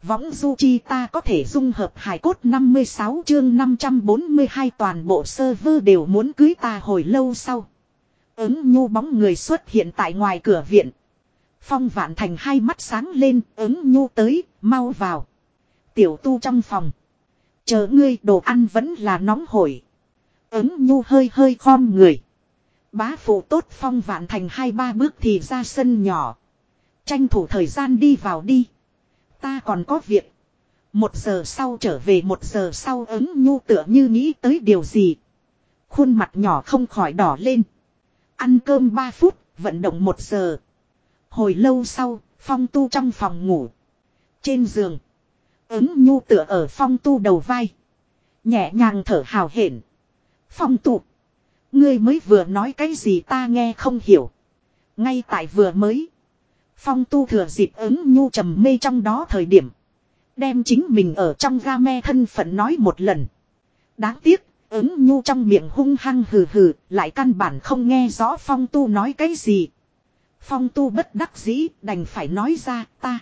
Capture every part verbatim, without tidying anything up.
Võng du chi ta có thể dung hợp hài cốt năm mươi sáu chương năm trăm bốn mươi hai toàn bộ server đều muốn cưới ta hồi lâu sau. Ứng nhu bóng người xuất hiện tại ngoài cửa viện. Phong Vạn Thành hai mắt sáng lên, ứng nhu tới, mau vào. Tiểu tu trong phòng. Chờ ngươi, đồ ăn vẫn là nóng hổi. Ứng nhu hơi hơi khom người. Bá phụ tốt. Phong Vạn Thành hai ba bước thì ra sân nhỏ. Tranh thủ thời gian đi vào đi. Ta còn có việc. Một giờ sau trở về. Một giờ sau ứng nhu tựa như nghĩ tới điều gì. Khuôn mặt nhỏ không khỏi đỏ lên. Ăn cơm ba phút, vận động một giờ. Hồi lâu sau, Phong Tu trong phòng ngủ. Trên giường, ứng nhu tựa ở Phong Tu đầu vai. Nhẹ nhàng thở hào hển. Phong Tu, ngươi mới vừa nói cái gì ta nghe không hiểu. Ngay tại vừa mới, Phong Tu thừa dịp ứng nhu trầm mê trong đó thời điểm. Đem chính mình ở trong game thân phận nói một lần. Đáng tiếc, ứng nhu trong miệng hung hăng hừ hừ, lại căn bản không nghe rõ Phong Tu nói cái gì. Phong Tu bất đắc dĩ, đành phải nói ra, ta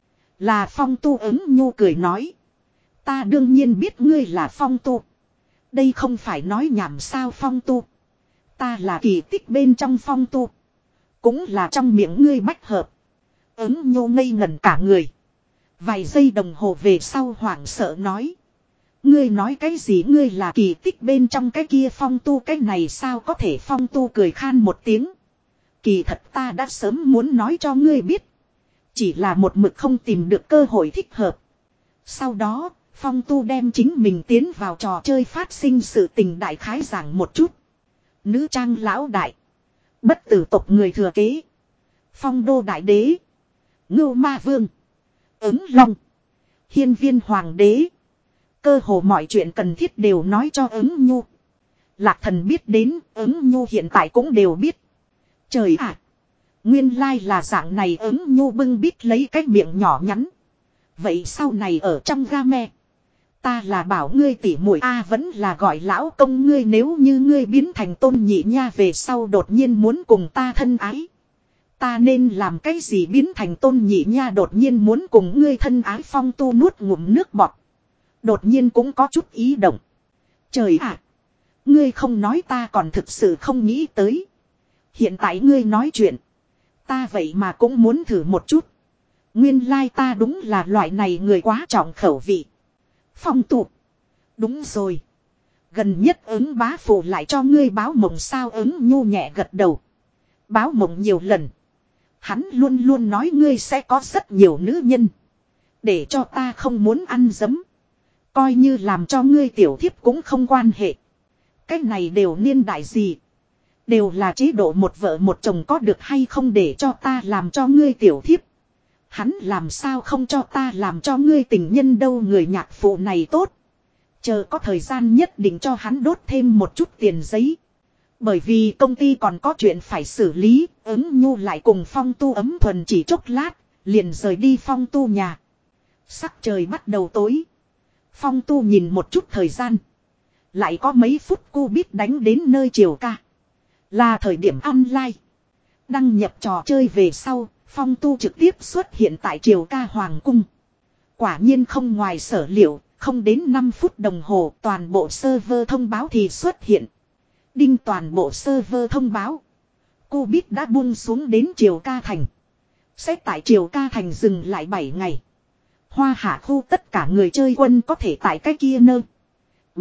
là Phong Tu. Ứng nhu cười nói. Ta đương nhiên biết ngươi là Phong Tu. Đây không phải nói nhảm sao. Phong Tu, ta là kỳ tích bên trong Phong Tu. Cũng là trong miệng ngươi bách hợp. Ứng nhu ngây ngẩn cả người. Vài giây đồng hồ về sau hoảng sợ nói. Ngươi nói cái gì? Ngươi là kỳ tích bên trong cái kia Phong Tu cái này sao có thể? Phong Tu cười khan một tiếng. Kỳ thật ta đã sớm muốn nói cho ngươi biết. Chỉ là một mực không tìm được cơ hội thích hợp. Sau đó, Phong Tu đem chính mình tiến vào trò chơi phát sinh sự tình đại khái giảng một chút. Nữ trang lão đại. Bất tử tộc người thừa kế. Phong đô đại đế. Ngưu ma vương. Ứng long. Hiên viên hoàng đế. Cơ hồ mọi chuyện cần thiết đều nói cho ứng nhu. Lạc Thần biết đến, ứng nhu hiện tại cũng đều biết. Trời ạ! Nguyên lai là dạng này. Ứng nhu bưng bít lấy cái miệng nhỏ nhắn. Vậy sau này ở trong game, ta là bảo ngươi tỉ muội a vẫn là gọi lão công ngươi? Nếu như ngươi biến thành Tôn Nhị Nha về sau đột nhiên muốn cùng ta thân ái, ta nên làm cái gì? Biến thành Tôn Nhị Nha đột nhiên muốn cùng ngươi thân ái. Phong Tu nuốt ngụm nước bọt. Đột nhiên cũng có chút ý động. Trời ạ! Ngươi không nói ta còn thực sự không nghĩ tới. Hiện tại ngươi nói chuyện, ta vậy mà cũng muốn thử một chút. Nguyên lai ta đúng là loại này người quá trọng khẩu vị. Phong Tu, đúng rồi. Gần nhất ứng bá phụ lại cho ngươi báo mộng sao? Ứng nhu nhẹ gật đầu. Báo mộng nhiều lần. Hắn luôn luôn nói ngươi sẽ có rất nhiều nữ nhân. Để cho ta không muốn ăn dấm. Coi như làm cho ngươi tiểu thiếp cũng không quan hệ. Cái này đều niên đại gì? Đều là chế độ một vợ một chồng, có được hay không để cho ta làm cho ngươi tiểu thiếp? Hắn làm sao không cho ta làm cho ngươi tình nhân đâu? Người nhạc phụ này tốt. Chờ có thời gian nhất định cho hắn đốt thêm một chút tiền giấy. Bởi vì công ty còn có chuyện phải xử lý, ứng nhu lại cùng Phong Tu ấm thuần chỉ chốc lát, liền rời đi Phong Tu nhà. Sắc trời bắt đầu tối. Phong Tu nhìn một chút thời gian. Lại có mấy phút cu biết đánh đến nơi chiều ca. Là thời điểm online. Đăng nhập trò chơi về sau, Phong Tu trực tiếp xuất hiện tại triều ca hoàng cung. Quả nhiên không ngoài sở liệu, không đến năm phút đồng hồ toàn bộ server thông báo thì xuất hiện. Đinh, toàn bộ server thông báo. Cô biết đã buông xuống đến triều ca thành. Sẽ tại triều ca thành dừng lại bảy ngày. Hoa hạ khu tất cả người chơi quân có thể tại cái kia nơ. B.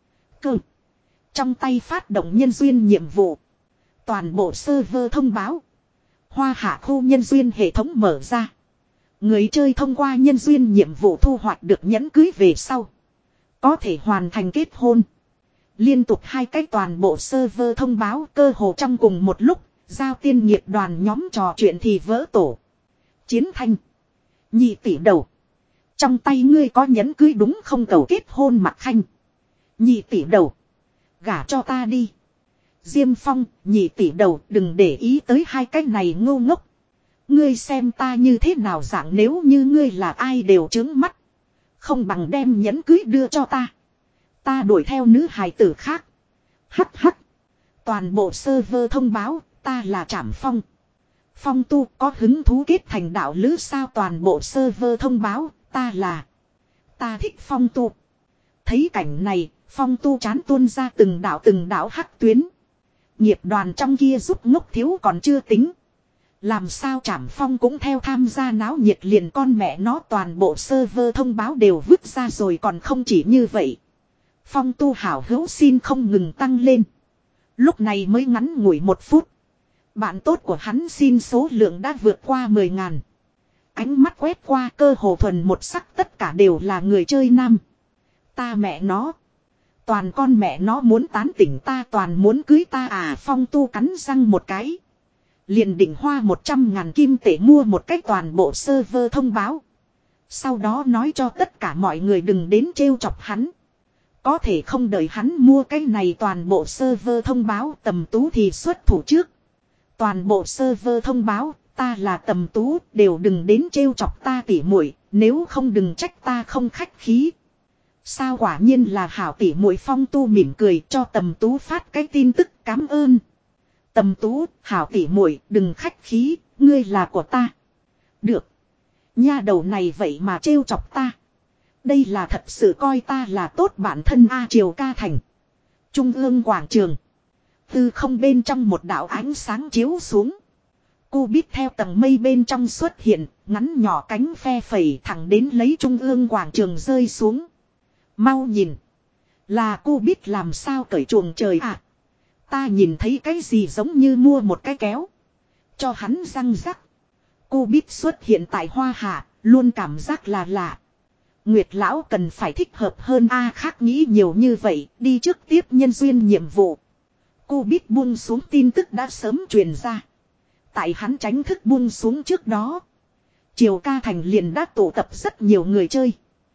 Cơ. Trong tay phát động nhân duyên nhiệm vụ. Toàn bộ server thông báo. Hoa hạ khu nhân duyên hệ thống mở ra. Người chơi thông qua nhân duyên nhiệm vụ thu hoạch được nhẫn cưới về sau. Có thể hoàn thành kết hôn. Liên tục hai cái toàn bộ server thông báo cơ hồ trong cùng một lúc. Giao tiên nghiệp đoàn nhóm trò chuyện thì vỡ tổ. Chiến thanh. Nhị tỷ đầu. Trong tay ngươi có nhẫn cưới đúng không? Cầu kết hôn Mặc Khanh. Nhị tỷ đầu. Gả cho ta đi. Diêm Phong. Nhị tỷ đầu, đừng để ý tới hai cái này ngô ngốc. Ngươi xem ta như thế nào dạng, nếu như ngươi là ai đều trướng mắt. Không bằng đem nhẫn cưới đưa cho ta. Ta đuổi theo nữ hài tử khác. Hắc hắc. Toàn bộ server thông báo, ta là Trảm Phong. Phong Tu có hứng thú kết thành đạo lữ sao? Toàn bộ server thông báo, Ta là. Ta thích Phong Tu. Thấy cảnh này, Phong Tu chán tuôn ra từng đạo từng đạo hắc tuyến. Nghiệp đoàn trong kia giúp ngốc thiếu còn chưa tính. Làm sao Trảm Phong cũng theo tham gia náo nhiệt, liền con mẹ nó toàn bộ server thông báo đều vứt ra rồi, còn không chỉ như vậy. Phong Tu hảo hữu xin không ngừng tăng lên. Lúc này mới ngắn ngủi một phút. Bạn tốt của hắn xin số lượng đã vượt qua mười ngàn. Ánh mắt quét qua cơ hồ thuần một sắc, tất cả đều là người chơi nam. Ta mẹ nó. Toàn con mẹ nó muốn tán tỉnh ta, toàn muốn cưới ta à. Phong Tu cắn răng một cái. Liền định hoa một trăm ngàn kim tệ mua một cách toàn bộ server thông báo. Sau đó nói cho tất cả mọi người đừng đến trêu chọc hắn. Có thể không đợi hắn mua cái này toàn bộ server thông báo, Tầm Tú thì xuất thủ trước. Toàn bộ server thông báo, ta là Tầm Tú, đều đừng đến trêu chọc ta tỉ muội, nếu không đừng trách ta không khách khí. Sao quả nhiên là hảo tỉ muội. Phong Tu mỉm cười cho Tầm Tú phát cái tin tức cảm ơn. Tầm Tú, hảo tỉ muội, đừng khách khí, ngươi là của ta. Được. Nha đầu này vậy mà trêu chọc ta. Đây là thật sự coi ta là tốt bản thân a. Triều Ca Thành. Trung ương quảng trường. Từ không bên trong một đạo ánh sáng chiếu xuống. Cu Bít theo tầng mây bên trong xuất hiện, ngắn nhỏ cánh phe phẩy thẳng đến lấy trung ương quảng trường rơi xuống. Mau nhìn. Là Cu Bít làm sao cởi chuồng trời à. Ta nhìn thấy cái gì giống như mua một cái kéo. Cho hắn răng rắc. Cu Bít xuất hiện tại hoa hạ, luôn cảm giác là lạ. Nguyệt lão cần phải thích hợp hơn a. Khác nghĩ nhiều như vậy, đi trước tiếp nhân duyên nhiệm vụ. Cu Bít buông xuống tin tức đã sớm truyền ra. Tại hắn tránh thức buông xuống trước đó, Triều Ca Thành liền đã tụ tập rất nhiều người chơi.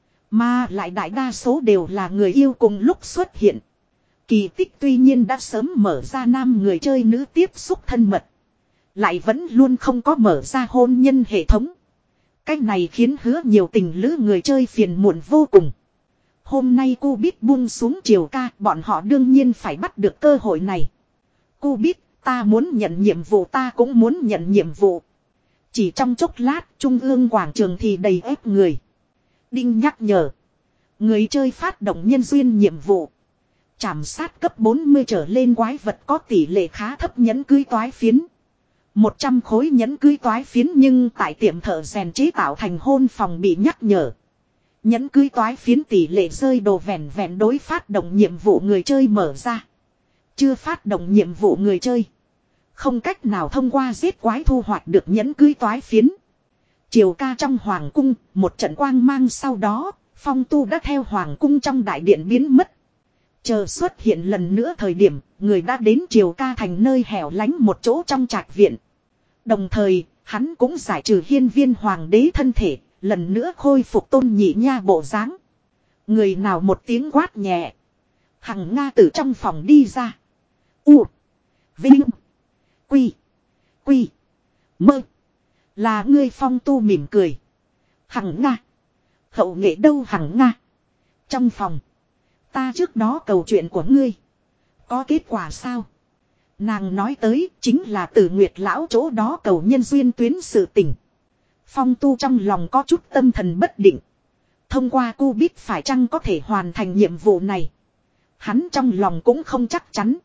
Mà lại đại đa số đều là người yêu cùng lúc xuất hiện. Kỳ tích tuy nhiên đã sớm mở ra nam người chơi nữ tiếp xúc thân mật, lại vẫn luôn không có mở ra hôn nhân hệ thống. Cách này khiến hứa nhiều tình lữ người chơi phiền muộn vô cùng. Hôm nay Cu Bít buông xuống Triều Ca, bọn họ đương nhiên phải bắt được cơ hội này. Cu Bít, ta muốn nhận nhiệm vụ, ta cũng muốn nhận nhiệm vụ. Chỉ trong chốc lát, trung ương quảng trường thì đầy ép người. Đinh nhắc nhở. Người chơi phát động nhân duyên nhiệm vụ. Trảm sát cấp bốn mươi trở lên quái vật có tỷ lệ khá thấp nhẫn cưới toái phiến. một trăm khối nhẫn cưới toái phiến, nhưng tại tiệm thợ rèn chế tạo thành hôn phòng bị nhắc nhở. Nhẫn cưới toái phiến tỷ lệ rơi đồ vẹn vẹn đối phát động nhiệm vụ người chơi mở ra. Chưa phát động nhiệm vụ người chơi không cách nào thông qua giết quái thu hoạch được nhẫn cưới toái phiến. Triều Ca trong hoàng cung, một trận quang mang sau đó, Phong Tu đã theo hoàng cung trong đại điện biến mất. Chờ xuất hiện lần nữa thời điểm, người đã đến Triều Ca Thành nơi hẻo lánh một chỗ trong trạch viện. Đồng thời, hắn cũng giải trừ hiên viên hoàng đế thân thể, lần nữa khôi phục tôn nhị nha bộ dáng. Người nào một tiếng quát nhẹ. Hằng Nga từ trong phòng đi ra. U. Vinh. Quy. Quy. Mơ. Là ngươi. Phong Tu mỉm cười. Hằng Nga. Hậu nghệ đâu Hằng Nga. Trong phòng. Ta trước đó cầu chuyện của ngươi. Có kết quả sao? Nàng nói tới chính là từ Nguyệt lão chỗ đó cầu nhân duyên tuyến sự tình. Phong Tu trong lòng có chút tâm thần bất định. Thông qua Cu Bít phải chăng có thể hoàn thành nhiệm vụ này. Hắn trong lòng cũng không chắc chắn.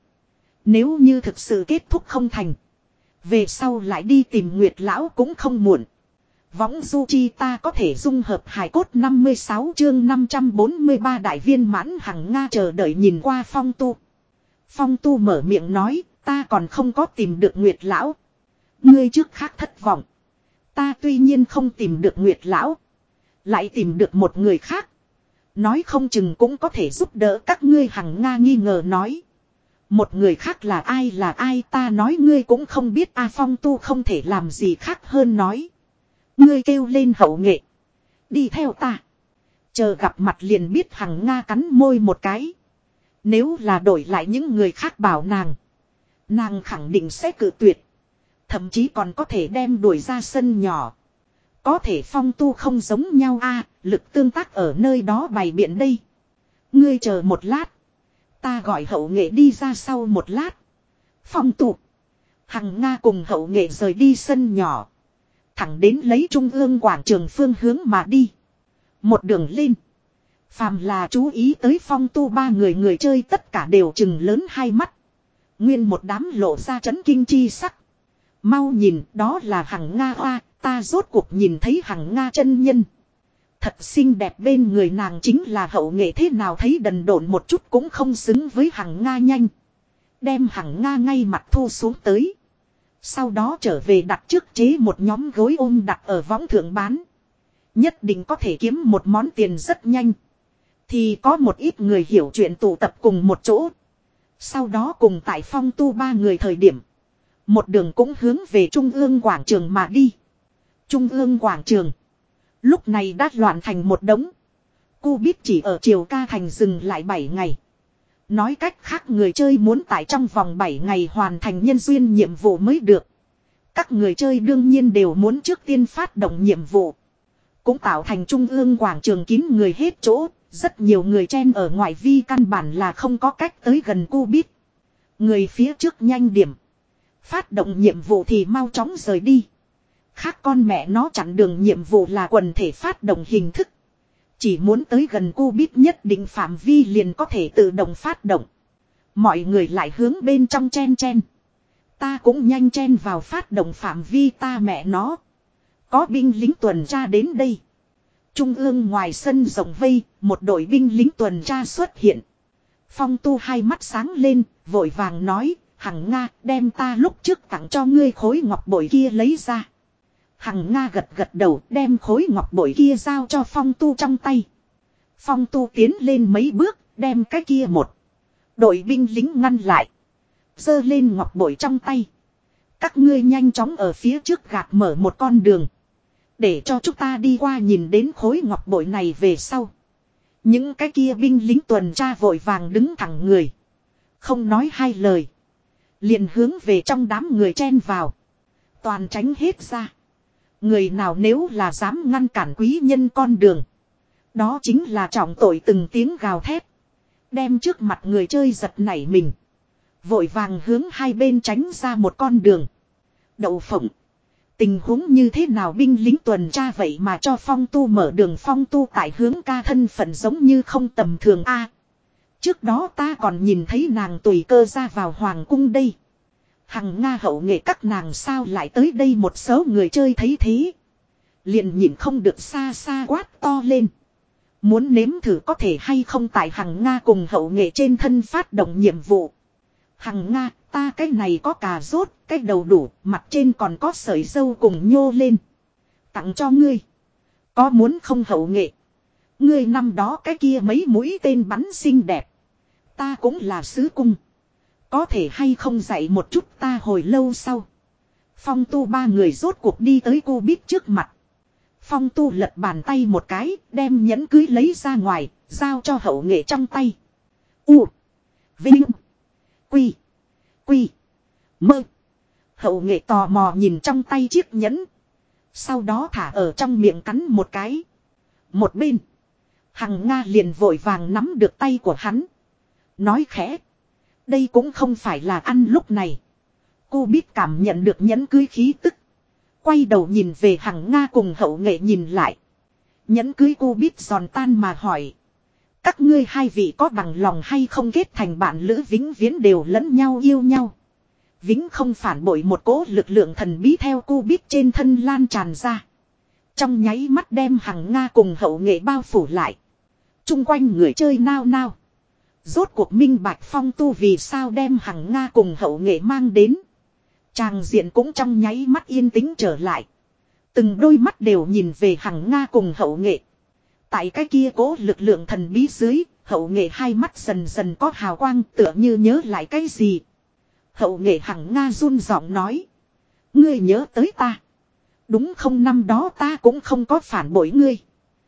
Nếu như thực sự kết thúc không thành, về sau lại đi tìm Nguyệt lão cũng không muộn. Võng du chi ta có thể dung hợp hài cốt năm mươi sáu chương năm trăm bốn mươi ba đại viên mãn. Hằng Nga chờ đợi nhìn qua Phong Tu. Phong Tu mở miệng nói, ta còn không có tìm được Nguyệt lão. Ngươi trước khác thất vọng. Ta tuy nhiên không tìm được Nguyệt lão, lại tìm được một người khác. Nói không chừng cũng có thể giúp đỡ các ngươi. Hằng Nga nghi ngờ nói. Một người khác là ai là ai ta nói ngươi cũng không biết a. Phong Tu không thể làm gì khác hơn nói. Ngươi kêu lên hậu nghệ. Đi theo ta. Chờ gặp mặt liền biết. Hằng Nga cắn môi một cái. Nếu là đổi lại những người khác bảo nàng, nàng khẳng định sẽ cự tuyệt. Thậm chí còn có thể đem đuổi ra sân nhỏ. Có thể Phong Tu không giống nhau a, lực tương tác ở nơi đó bày biện đây. Ngươi chờ một lát. Ta gọi hậu nghệ đi ra. Sau một lát, Phong Tu, Hằng Nga cùng hậu nghệ rời đi sân nhỏ, thẳng đến lấy trung ương quảng trường phương hướng mà đi. Một đường lên. Phàm là chú ý tới Phong Tu ba người người chơi tất cả đều chừng lớn hai mắt. Nguyên một đám lộ ra chấn kinh chi sắc. Mau nhìn, đó là Hằng Nga Hoa, ta rốt cuộc nhìn thấy Hằng Nga chân nhân. Thật xinh đẹp, bên người nàng chính là Hậu Nghệ, thế nào thấy đần độn một chút cũng không xứng với Hằng Nga nhanh. Đem Hằng Nga ngay mặt thu xuống tới. Sau đó trở về đặt trước chế một nhóm gối ôm đặt ở võng thượng bán. Nhất định có thể kiếm một món tiền rất nhanh. Thì có một ít người hiểu chuyện tụ tập cùng một chỗ. Sau đó cùng tại Phong Tu ba người thời điểm. Một đường cũng hướng về Trung ương quảng trường mà đi. Trung ương quảng trường. Lúc này đã loạn thành một đống. Cu biết chỉ ở Triều Ca Thành dừng lại bảy ngày. Nói cách khác người chơi muốn tại trong vòng bảy ngày hoàn thành nhân duyên nhiệm vụ mới được. Các người chơi đương nhiên đều muốn trước tiên phát động nhiệm vụ. Cũng tạo thành Trung ương quảng trường kín người hết chỗ. Rất nhiều người chen ở ngoại vi căn bản là không có cách tới gần Cu biết. Người phía trước nhanh điểm. Phát động nhiệm vụ thì mau chóng rời đi. Khác con mẹ nó chặn đường nhiệm vụ là quần thể phát động hình thức. Chỉ muốn tới gần Cu biết nhất định phạm vi liền có thể tự động phát động. Mọi người lại hướng bên trong chen chen. Ta cũng nhanh chen vào phát động phạm vi, ta mẹ nó. Có binh lính tuần tra đến đây. Trung ương ngoài sân rộng vây, một đội binh lính tuần tra xuất hiện. Phong Tu hai mắt sáng lên, vội vàng nói, Hằng Nga đem ta lúc trước tặng cho ngươi khối ngọc bội kia lấy ra. Hằng Nga gật gật đầu đem khối ngọc bội kia giao cho Phong Tu trong tay. Phong Tu tiến lên mấy bước, đem cái kia một. Đội binh lính ngăn lại. Giơ lên ngọc bội trong tay. Các ngươi nhanh chóng ở phía trước gạt mở một con đường. Để cho chúng ta đi qua, nhìn đến khối ngọc bội này về sau. Những cái kia binh lính tuần tra vội vàng đứng thẳng người. Không nói hai lời. Liền hướng về trong đám người chen vào. Toàn tránh hết ra. Người nào nếu là dám ngăn cản quý nhân con đường. Đó chính là trọng tội, từng tiếng gào thét. Đem trước mặt người chơi giật nảy mình. Vội vàng hướng hai bên tránh ra một con đường. Đậu phộng. Tình huống như thế nào, binh lính tuần tra vậy mà cho Phong Tu mở đường. Phong Tu tại hướng ca thân phận giống như không tầm thường a. Trước đó ta còn nhìn thấy nàng tùy cơ ra vào hoàng cung đây. Hằng Nga Hậu Nghệ các nàng sao lại tới đây, một số người chơi thấy thế. Liền nhìn không được xa xa quát to lên. Muốn nếm thử có thể hay không tại Hằng Nga cùng Hậu Nghệ trên thân phát động nhiệm vụ. Hằng Nga, ta cái này có cà rốt, cái đầu đủ, mặt trên còn có sợi dâu cùng nhô lên. Tặng cho ngươi. Có muốn không Hậu Nghệ? Ngươi năm đó cái kia mấy mũi tên bắn xinh đẹp. Ta cũng là sứ cung. Có thể hay không dạy một chút ta? Hồi lâu sau. Phong Tu ba người rốt cuộc đi tới Cu biết trước mặt. Phong Tu lật bàn tay một cái, đem nhẫn cưới lấy ra ngoài, giao cho Hậu Nghệ trong tay. U. Vinh. Quy. Quy. Mơ. Hậu Nghệ tò mò nhìn trong tay chiếc nhẫn. Sau đó thả ở trong miệng cắn một cái. Một bên. Hằng Nga liền vội vàng nắm được tay của hắn. Nói khẽ. Đây cũng không phải là ăn lúc này. Cô biết cảm nhận được nhẫn cưới khí tức. Quay đầu nhìn về Hằng Nga cùng Hậu Nghệ nhìn lại. Nhẫn cưới cô biết giòn tan mà hỏi. Các ngươi hai vị có bằng lòng hay không kết thành bạn lữ vĩnh viễn đều lẫn nhau yêu nhau. Vĩnh không phản bội, một cỗ lực lượng thần bí theo cô biết trên thân lan tràn ra. Trong nháy mắt đem Hằng Nga cùng Hậu Nghệ bao phủ lại. Trung quanh người chơi nao nao. Rốt cuộc minh bạch Phong Tu vì sao đem Hằng Nga cùng Hậu Nghệ mang đến. Tràng diện cũng trong nháy mắt yên tĩnh trở lại. Từng đôi mắt đều nhìn về Hằng Nga cùng Hậu Nghệ. Tại cái kia cố lực lượng thần bí dưới, Hậu Nghệ hai mắt dần dần có hào quang, tựa như nhớ lại cái gì. Hậu Nghệ Hằng Nga run giọng nói. Ngươi nhớ tới ta. Đúng không, năm đó ta cũng không có phản bội ngươi.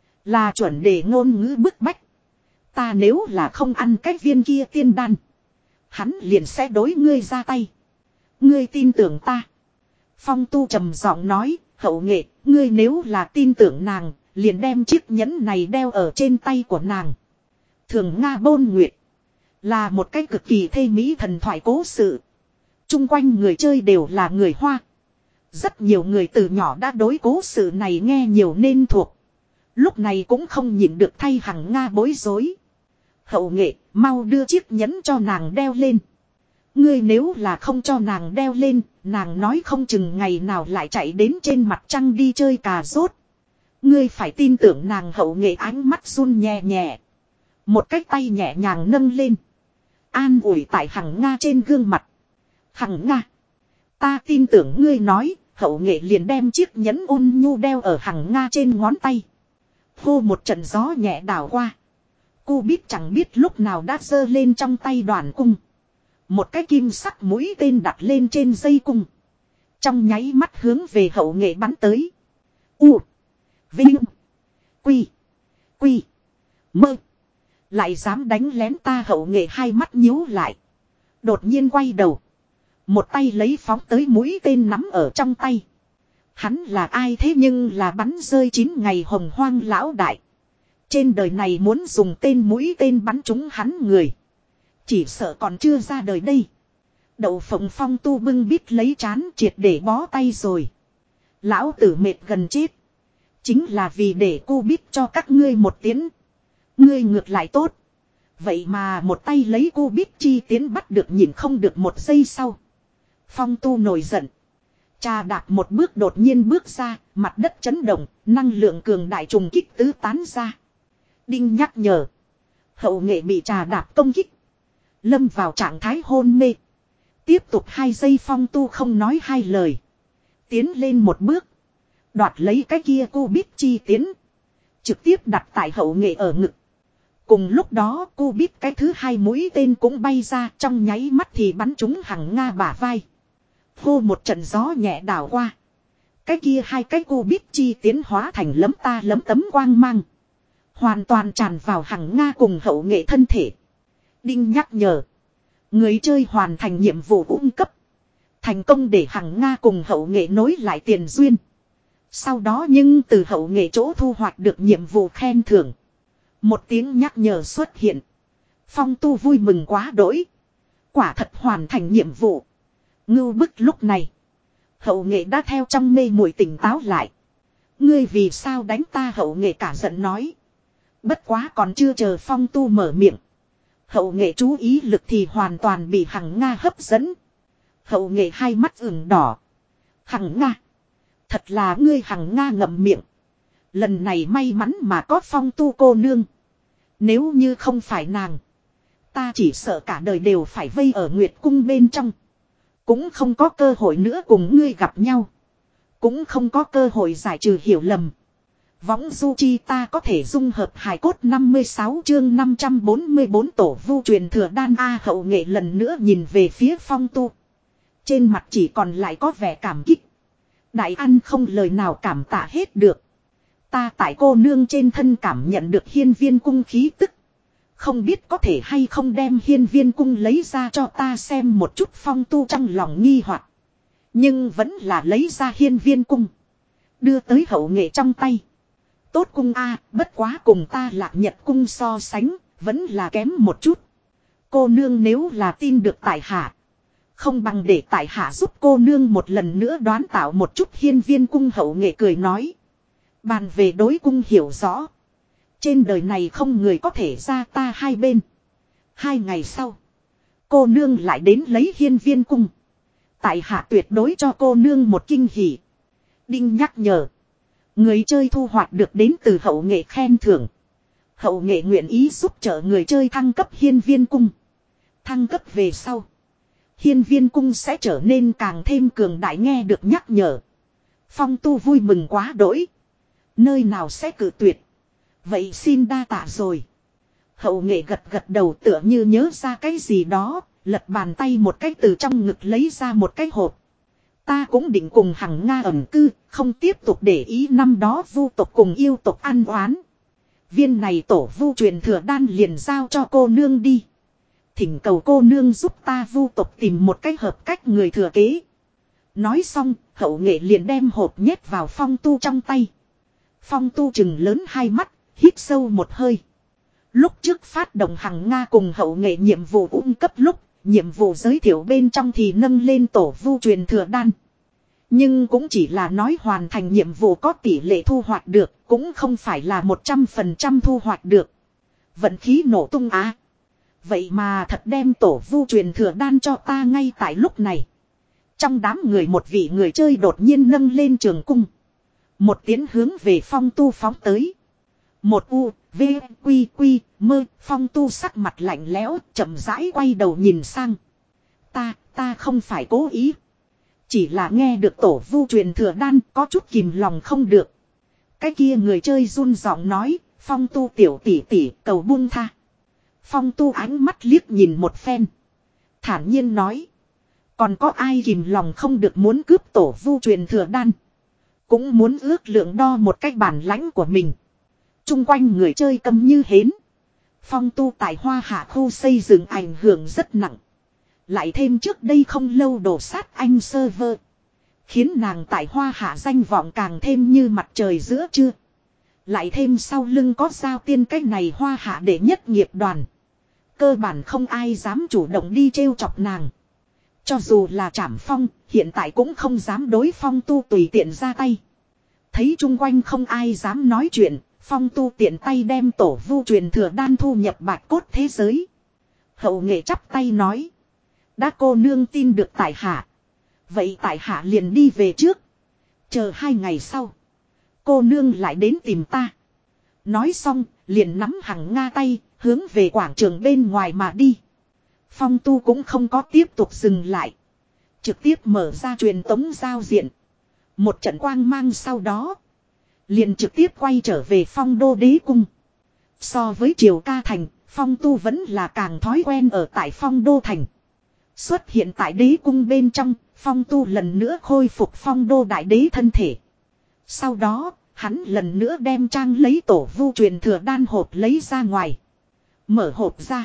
Là chuẩn đề ngôn ngữ bức bách. Ta nếu là không ăn cái viên kia tiên đan, hắn liền sẽ đối ngươi ra tay. Ngươi tin tưởng ta. Phong Tu trầm giọng nói. Hậu Nghệ, ngươi nếu là tin tưởng nàng, liền đem chiếc nhẫn này đeo ở trên tay của nàng. Thường Nga Bôn Nguyệt là một cái cực kỳ thê mỹ thần thoại cố sự. Trung quanh người chơi đều là người Hoa. Rất nhiều người từ nhỏ đã đối cố sự này nghe nhiều nên thuộc. Lúc này cũng không nhịn được thay Hằng Nga bối rối. Hậu nghệ, mau đưa chiếc nhẫn cho nàng đeo lên. Ngươi nếu là không cho nàng đeo lên, nàng nói không chừng ngày nào lại chạy đến trên mặt trăng đi chơi cà rốt. Ngươi phải tin tưởng nàng. Hậu nghệ ánh mắt run nhẹ nhẹ. Một cái tay nhẹ nhàng nâng lên. An ủi tại Hằng Nga trên gương mặt. Hằng Nga, ta tin tưởng ngươi nói. Hậu nghệ liền đem chiếc nhẫn ôn nhu đeo ở Hằng Nga trên ngón tay. Hô một trận gió nhẹ đảo qua. Cu biết chẳng biết lúc nào đã giơ lên trong tay đoàn cung. Một cái kim sắc mũi tên đặt lên trên dây cung. Trong nháy mắt hướng về hậu nghệ bắn tới. U. Vinh. Quy. Quy. Mơ. Lại dám đánh lén ta. Hậu nghệ hai mắt nhíu lại. Đột nhiên quay đầu. Một tay lấy phóng tới mũi tên nắm ở trong tay. Hắn là ai thế nhưng là bắn rơi chín ngày hồng hoang lão đại. Trên đời này muốn dùng tên mũi tên bắn trúng hắn người. Chỉ sợ còn chưa ra đời đây. Đậu Phộng Phong tu bưng bít lấy trán triệt để bó tay rồi. Lão tử mệt gần chết. Chính là vì để cô biết cho các ngươi một tiếng. Ngươi ngược lại tốt. Vậy mà một tay lấy cô biết chi tiến bắt được nhìn không được một giây sau. Phong tu nổi giận. Trà đạp một bước đột nhiên bước ra, mặt đất chấn động, năng lượng cường đại trùng kích tứ tán ra. Đinh nhắc nhở. Hậu nghệ bị trà đạp công kích. Lâm vào trạng thái hôn mê. Tiếp tục hai giây phong tu không nói hai lời. Tiến lên một bước. Đoạt lấy cái kia cô biết chi tiến. Trực tiếp đặt tại hậu nghệ ở ngực. Cùng lúc đó cô biết cái thứ hai mũi tên cũng bay ra trong nháy mắt thì bắn trúng Hằng Nga bả vai. Hô một trận gió nhẹ đảo qua. Cái kia hai cái cô biết chi tiến hóa thành lấm ta lấm tấm quang mang. Hoàn toàn tràn vào Hằng Nga cùng hậu nghệ thân thể. Đinh nhắc nhở. Người chơi hoàn thành nhiệm vụ ung cấp. Thành công để Hằng Nga cùng hậu nghệ nối lại tiền duyên. Sau đó nhưng từ hậu nghệ chỗ thu hoạch được nhiệm vụ khen thưởng. Một tiếng nhắc nhở xuất hiện. Phong tu vui mừng quá đỗi. Quả thật hoàn thành nhiệm vụ. Ngưu bức lúc này. Hậu nghệ đã theo trong mê muội tỉnh táo lại. Ngươi vì sao đánh ta? Hậu nghệ cả giận nói. Bất quá còn chưa chờ phong tu mở miệng. Hậu nghệ chú ý lực thì hoàn toàn bị Hằng Nga hấp dẫn. Hậu nghệ hai mắt ửng đỏ. Hằng Nga. Thật là ngươi. Hằng Nga ngậm miệng. Lần này may mắn mà có phong tu cô nương. Nếu như không phải nàng. Ta chỉ sợ cả đời đều phải vây ở Nguyệt Cung bên trong. Cũng không có cơ hội nữa cùng ngươi gặp nhau. Cũng không có cơ hội giải trừ hiểu lầm. Võng du chi ta có thể dung hợp hài cốt năm mươi sáu chương năm trăm bốn mươi bốn tổ vu truyền thừa đan. A hậu nghệ lần nữa nhìn về phía phong tu. Trên mặt chỉ còn lại có vẻ cảm kích. Đại ăn không lời nào cảm tạ hết được. Ta tại cô nương trên thân cảm nhận được hiên viên cung khí tức. Không biết có thể hay không đem hiên viên cung lấy ra cho ta xem một chút. Phong tu trong lòng nghi hoặc. Nhưng vẫn là lấy ra hiên viên cung. Đưa tới hậu nghệ trong tay. Tốt cung a, bất quá cùng ta Lạc Nhật cung so sánh, vẫn là kém một chút. Cô nương nếu là tin được tại hạ. Không bằng để tại hạ giúp cô nương một lần nữa đoán tạo một chút. Hiên viên cung hậu nghệ cười nói. Bàn về đối cung hiểu rõ. Trên đời này không người có thể ra ta hai bên. Hai ngày sau. Cô nương lại đến lấy hiên viên cung. Tại hạ tuyệt đối cho cô nương một kinh hỉ. Đinh nhắc nhở. Người chơi thu hoạch được đến từ hậu nghệ khen thưởng. Hậu nghệ nguyện ý giúp trợ người chơi thăng cấp hiên viên cung. Thăng cấp về sau. Hiên viên cung sẽ trở nên càng thêm cường đại. Nghe được nhắc nhở. Phong tu vui mừng quá đỗi. Nơi nào sẽ cự tuyệt. Vậy xin đa tạ rồi. Hậu nghệ gật gật đầu tựa như nhớ ra cái gì đó. Lật bàn tay một cái từ trong ngực lấy ra một cái hộp. Ta cũng định cùng Hằng Nga ẩn cư. Không tiếp tục để ý năm đó vu tộc cùng yêu tộc ăn oán. Viên này tổ vu truyền thừa đan liền giao cho cô nương đi. Thỉnh cầu cô nương giúp ta vu tộc tìm một cách hợp cách người thừa kế. Nói xong hậu nghệ liền đem hộp nhét vào phong tu trong tay. Phong tu chừng lớn hai mắt. Hít sâu một hơi. Lúc trước phát động Hằng Nga cùng hậu nghệ nhiệm vụ ung cấp lúc. Nhiệm vụ giới thiệu bên trong thì nâng lên tổ vu truyền thừa đan. Nhưng cũng chỉ là nói hoàn thành nhiệm vụ có tỷ lệ thu hoạch được, cũng không phải là một trăm phần trăm thu hoạch được. Vận khí nổ tung á. Vậy mà thật đem tổ vu truyền thừa đan cho ta ngay tại lúc này. Trong đám người một vị người chơi đột nhiên nâng lên trường cung. Một tiến hướng về Phong Tu phóng tới. Một u, v, quy quy, mơ, Phong Tu sắc mặt lạnh lẽo, chậm rãi quay đầu nhìn sang. Ta, ta không phải cố ý. Chỉ là nghe được tổ vu truyền thừa đan có chút kìm lòng không được. Cái kia người chơi run giọng nói, Phong Tu tiểu tỷ tỷ cầu buông tha. Phong Tu ánh mắt liếc nhìn một phen. Thản nhiên nói. Còn có ai kìm lòng không được muốn cướp tổ vu truyền thừa đan. Cũng muốn ước lượng đo một cách bản lãnh của mình. Trung quanh người chơi câm như hến. Phong Tu tại Hoa Hạ khu xây dựng ảnh hưởng rất nặng. Lại thêm trước đây không lâu đổ sát anh server. Khiến nàng tại Hoa Hạ danh vọng càng thêm như mặt trời giữa trưa. Lại thêm sau lưng có giao tiên cách này Hoa Hạ đệ nhất nghiệp đoàn. Cơ bản không ai dám chủ động đi trêu chọc nàng. Cho dù là Trảm Phong, hiện tại cũng không dám đối Phong Tu tùy tiện ra tay. Thấy chung quanh không ai dám nói chuyện, Phong Tu tiện tay đem tổ vu truyền thừa đan thu nhập bạch cốt thế giới. Hậu nghệ chắp tay nói. Đã cô nương tin được tại hạ. Vậy tại hạ liền đi về trước. Chờ hai ngày sau. Cô nương lại đến tìm ta. Nói xong, liền nắm Hằng Nga tay, hướng về quảng trường bên ngoài mà đi. Phong Tu cũng không có tiếp tục dừng lại. Trực tiếp mở ra truyền tống giao diện. Một trận quang mang sau đó. Liền trực tiếp quay trở về Phong Đô Đế Cung. So với Triều Ca Thành, Phong Tu vẫn là càng thói quen ở tại Phong Đô Thành. Xuất hiện tại Đế Cung bên trong, Phong Tu lần nữa khôi phục Phong Đô Đại Đế thân thể. Sau đó, hắn lần nữa đem trang lấy tổ vu truyền thừa đan hộp lấy ra ngoài. Mở hộp ra.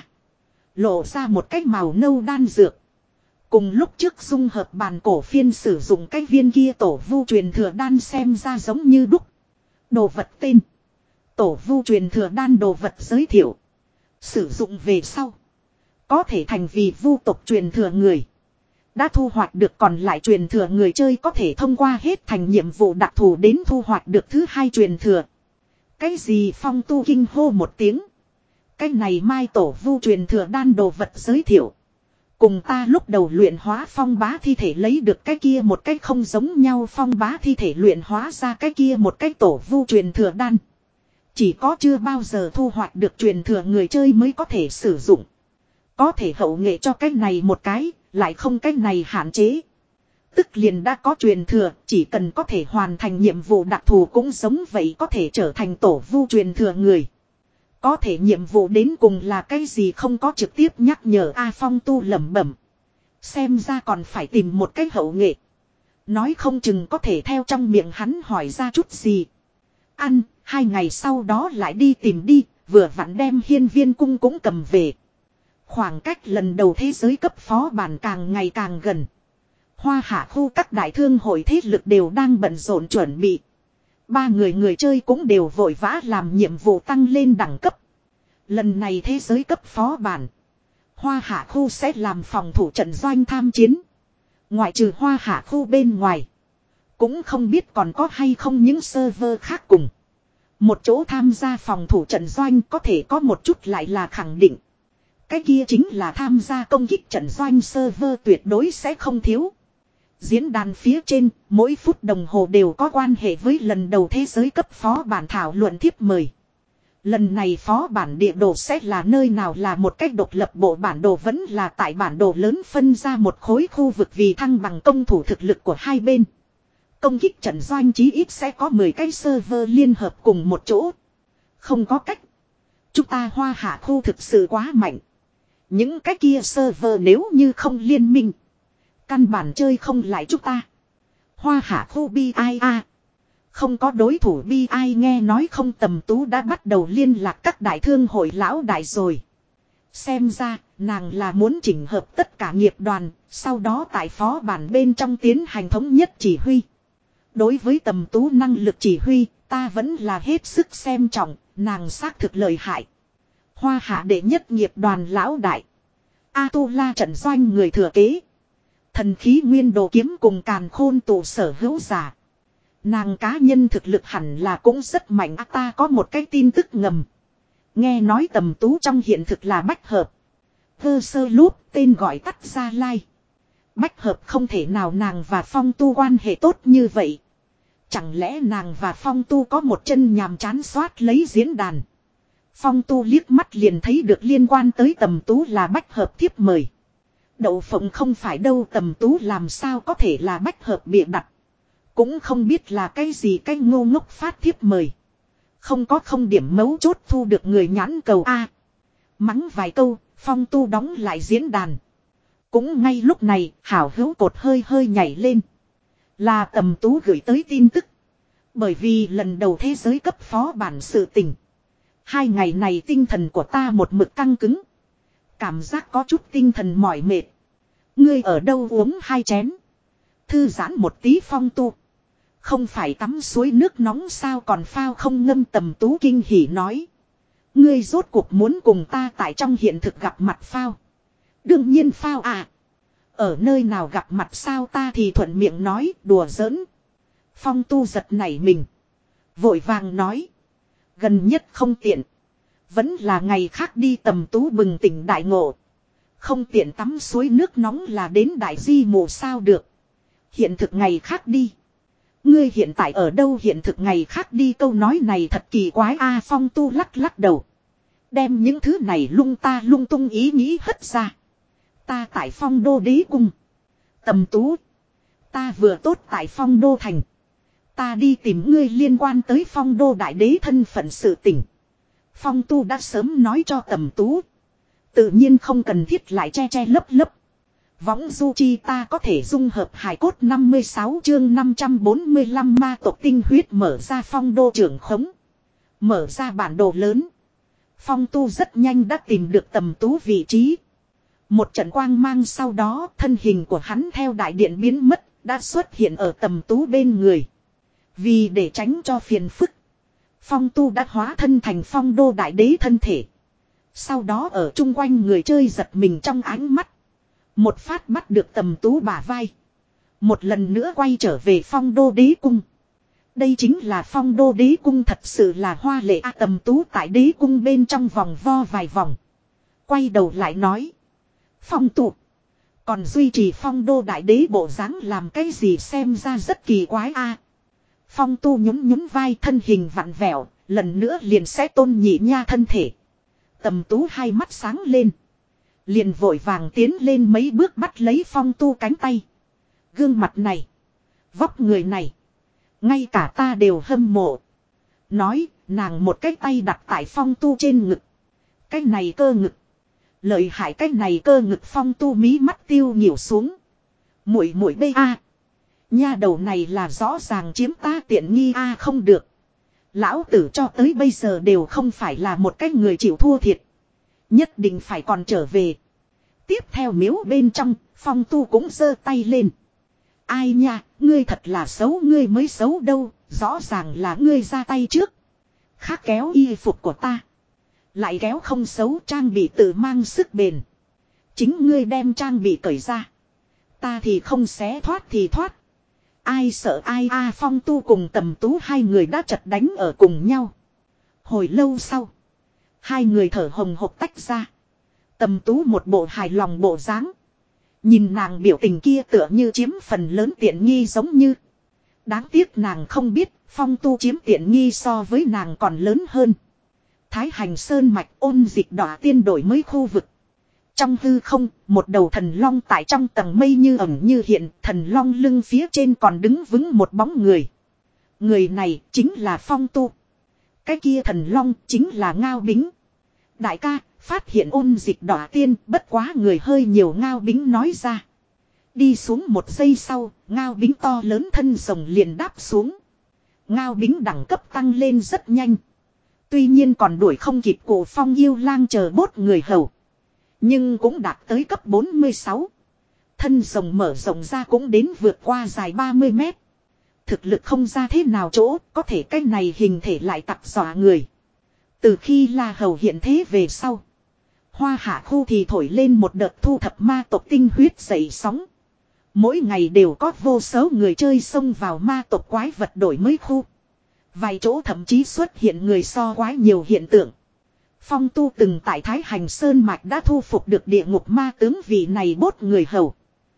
Lộ ra một cái màu nâu đan dược. Cùng lúc trước dung hợp bàn cổ phiên sử dụng cái viên kia tổ vu truyền thừa đan xem ra giống như đúc. Đồ vật tên. Tổ vu truyền thừa đan đồ vật giới thiệu. Sử dụng về sau. Có thể thành vì vu tộc truyền thừa người. Đã thu hoạch được còn lại truyền thừa người chơi có thể thông qua hết thành nhiệm vụ đặc thù đến thu hoạch được thứ hai truyền thừa. Cái gì Phong Tu kinh hô một tiếng. Cái này mai tổ vu truyền thừa đan đồ vật giới thiệu. Cùng ta lúc đầu luyện hóa phong bá thi thể lấy được cái kia một cái không giống nhau phong bá thi thể luyện hóa ra cái kia một cái tổ vu truyền thừa đan. Chỉ có chưa bao giờ thu hoạch được truyền thừa người chơi mới có thể sử dụng. Có thể hậu nghệ cho cái này một cái, lại không cái này hạn chế. Tức liền đã có truyền thừa, chỉ cần có thể hoàn thành nhiệm vụ đặc thù cũng giống vậy có thể trở thành tổ vu truyền thừa người. Có thể nhiệm vụ đến cùng là cái gì không có trực tiếp nhắc nhở A Phong Tu lẩm bẩm. Xem ra còn phải tìm một cách hậu nghệ. Nói không chừng có thể theo trong miệng hắn hỏi ra chút gì. Ăn, hai ngày sau đó lại đi tìm đi, vừa vặn đem hiên viên cung cũng cầm về. Khoảng cách lần đầu thế giới cấp phó bản càng ngày càng gần. Hoa Hạ khu các đại thương hội thế lực đều đang bận rộn chuẩn bị. Ba người người chơi cũng đều vội vã làm nhiệm vụ tăng lên đẳng cấp. Lần này thế giới cấp phó bản. Hoa Hạ khu sẽ làm phòng thủ trận doanh tham chiến. Ngoại trừ Hoa Hạ khu bên ngoài. Cũng không biết còn có hay không những server khác cùng. Một chỗ tham gia phòng thủ trận doanh có thể có một chút lại là khẳng định. Cái kia chính là tham gia công kích trận doanh server tuyệt đối sẽ không thiếu. Diễn đàn phía trên, mỗi phút đồng hồ đều có quan hệ với lần đầu thế giới cấp phó bản thảo luận thiếp mời. Lần này phó bản địa đồ sẽ là nơi nào là một cách độc lập bộ bản đồ vẫn là tại bản đồ lớn phân ra một khối khu vực vì thăng bằng công thủ thực lực của hai bên. Công kích trận doanh chí ít sẽ có mười cái server liên hợp cùng một chỗ. Không có cách. Chúng ta Hoa Hạ khu thực sự quá mạnh. Những cái kia server nếu như không liên minh. Căn bản chơi không lại chúng ta. Hoa Hạ khu bi ai a. Không có đối thủ bi ai nghe nói không tầm tú đã bắt đầu liên lạc các đại thương hội lão đại rồi. Xem ra, nàng là muốn chỉnh hợp tất cả nghiệp đoàn, sau đó tại phó bản bên trong tiến hành thống nhất chỉ huy. Đối với tầm tú năng lực chỉ huy, ta vẫn là hết sức xem trọng, nàng xác thực lợi hại. Hoa Hạ đệ nhất nghiệp đoàn lão đại. A Tu La trận doanh người thừa kế. Thần khí nguyên đồ kiếm cùng càn khôn tụ sở hữu giả. Nàng cá nhân thực lực hẳn là cũng rất mạnh. À, ta có một cái tin tức ngầm. Nghe nói Tầm Tú trong hiện thực là bách hợp. Vơ sơ lút tên gọi tắt Gia Lai. Bách hợp không thể nào nàng và Phong Tu quan hệ tốt như vậy. Chẳng lẽ nàng và Phong Tu có một chân nhàm chán xoát lấy diễn đàn. Phong Tu liếc mắt liền thấy được liên quan tới Tầm Tú là bách hợp thiếp mời. Đậu phộng không phải đâu, Tầm Tú làm sao có thể là bách hợp bịa đặt. Cũng không biết là cái gì cái ngô ngốc phát thiếp mời. Không có không điểm mấu chốt thu được người nhãn cầu A. Mắng vài câu, Phong Tu đóng lại diễn đàn. Cũng ngay lúc này, hảo hữu cột hơi hơi nhảy lên. Là Tầm Tú gửi tới tin tức. Bởi vì lần đầu thế giới cấp phó bản sự tình. Hai ngày này tinh thần của ta một mực căng cứng. Cảm giác có chút tinh thần mỏi mệt. Ngươi ở đâu uống hai chén. Thư giãn một tí Phong Tu. Không phải tắm suối nước nóng sao còn phao không ngâm, Tầm Tú kinh hỉ nói. Ngươi rốt cuộc muốn cùng ta tại trong hiện thực gặp mặt phao. Đương nhiên phao à. Ở nơi nào gặp mặt sao, ta thì thuận miệng nói đùa giỡn. Phong Tu giật nảy mình. Vội vàng nói. Gần nhất không tiện. Vẫn là ngày khác đi, Tầm Tú bừng tỉnh đại ngộ. Không tiện tắm suối nước nóng là đến đại di mù sao được. Hiện thực ngày khác đi. Ngươi hiện tại ở đâu, hiện thực ngày khác đi, câu nói này thật kỳ quái a. Phong Tu lắc lắc đầu. Đem những thứ này lung ta lung tung ý nghĩ hất ra. Ta tại Phong Đô Đế Cung. Tầm Tú. Ta vừa tốt tại Phong Đô Thành. Ta đi tìm ngươi liên quan tới Phong Đô Đại Đế thân phận sự tình. Phong Tu đã sớm nói cho Tầm Tú. Tự nhiên không cần thiết lại che che lấp lấp. Võng du chi ta có thể dung hợp hài cốt năm mươi sáu chương năm trăm bốn mươi lăm ma tộc tinh huyết mở ra Phong Đô trưởng khống. Mở ra bản đồ lớn. Phong Tu rất nhanh đã tìm được Tầm Tú vị trí. Một trận quang mang sau đó thân hình của hắn theo đại điện biến mất, đã xuất hiện ở Tầm Tú bên người. Vì để tránh cho phiền phức, Phong Tu đã hóa thân thành Phong Đô Đại Đế thân thể. Sau đó ở chung quanh người chơi giật mình trong ánh mắt. Một phát bắt được Tầm Tú bả vai. Một lần nữa quay trở về Phong Đô Đế Cung. Đây chính là Phong Đô Đế Cung, thật sự là hoa lệ a. Tầm Tú tại Đế Cung bên trong vòng vo vài vòng. Quay đầu lại nói. Phong Tu. Còn duy trì Phong Đô Đại Đế bộ dáng làm cái gì xem ra rất kỳ quái a. Phong Tu nhún nhún vai, thân hình vặn vẹo, lần nữa liền sẽ tôn nhị nha thân thể. Tầm Tú hai mắt sáng lên. Liền vội vàng tiến lên mấy bước bắt lấy Phong Tu cánh tay. Gương mặt này. Vóc người này. Ngay cả ta đều hâm mộ. Nói, nàng một cái tay đặt tại Phong Tu trên ngực. Cái này cơ ngực. Lợi hại, cái này cơ ngực. Phong Tu mí mắt tiêu nhiều xuống. Muội muội bê a. Nha đầu này là rõ ràng chiếm ta tiện nghi a. À, không được. Lão tử cho tới bây giờ đều không phải là một cái người chịu thua thiệt. Nhất định phải còn trở về. Tiếp theo miếu bên trong, Phong Tu cũng giơ tay lên. Ai nha, ngươi thật là xấu, ngươi mới xấu đâu, rõ ràng là ngươi ra tay trước. Khác kéo y phục của ta. Lại kéo không xấu, trang bị tự mang sức bền. Chính ngươi đem trang bị cởi ra. Ta thì không xé thoát thì thoát. Ai sợ ai a. À, Phong Tu cùng Tầm Tú hai người đã chật đánh ở cùng nhau. Hồi lâu sau. Hai người thở hồng hộc tách ra. Tầm Tú một bộ hài lòng bộ dáng. Nhìn nàng biểu tình kia tựa như chiếm phần lớn tiện nghi giống như. Đáng tiếc nàng không biết Phong Tu chiếm tiện nghi so với nàng còn lớn hơn. Thái Hành Sơn mạch Ôn Dịch Đọa Tiên đổi mới khu vực. Trong hư không, một đầu thần long tại trong tầng mây như ẩn như hiện, thần long lưng phía trên còn đứng vững một bóng người. Người này chính là Phong Tu. Cái kia thần long chính là Ngao Bính. Đại ca, phát hiện Ôn Dịch Đọa Tiên, bất quá người hơi nhiều, Ngao Bính nói ra. Đi xuống một giây sau, Ngao Bính to lớn thân rồng liền đáp xuống. Ngao Bính đẳng cấp tăng lên rất nhanh. Tuy nhiên còn đuổi không kịp Cổ Phong Yêu Lang chờ bốt người hầu. Nhưng cũng đạt tới cấp bốn mươi sáu. Thân rồng mở rộng ra cũng đến vượt qua dài ba mươi mét. Thực lực không ra thế nào chỗ, có thể cái này hình thể lại tặc dọa người. Từ khi La Hầu hiện thế về sau. Hoa Hạ khu thì thổi lên một đợt thu thập ma tộc tinh huyết dậy sóng. Mỗi ngày đều có vô số người chơi xông vào ma tộc quái vật đổi mới khu. Vài chỗ thậm chí xuất hiện người so quái nhiều hiện tượng. Phong Tu từng tại Thái Hành Sơn Mạch đã thu phục được địa ngục ma tướng vị này bốt người hầu.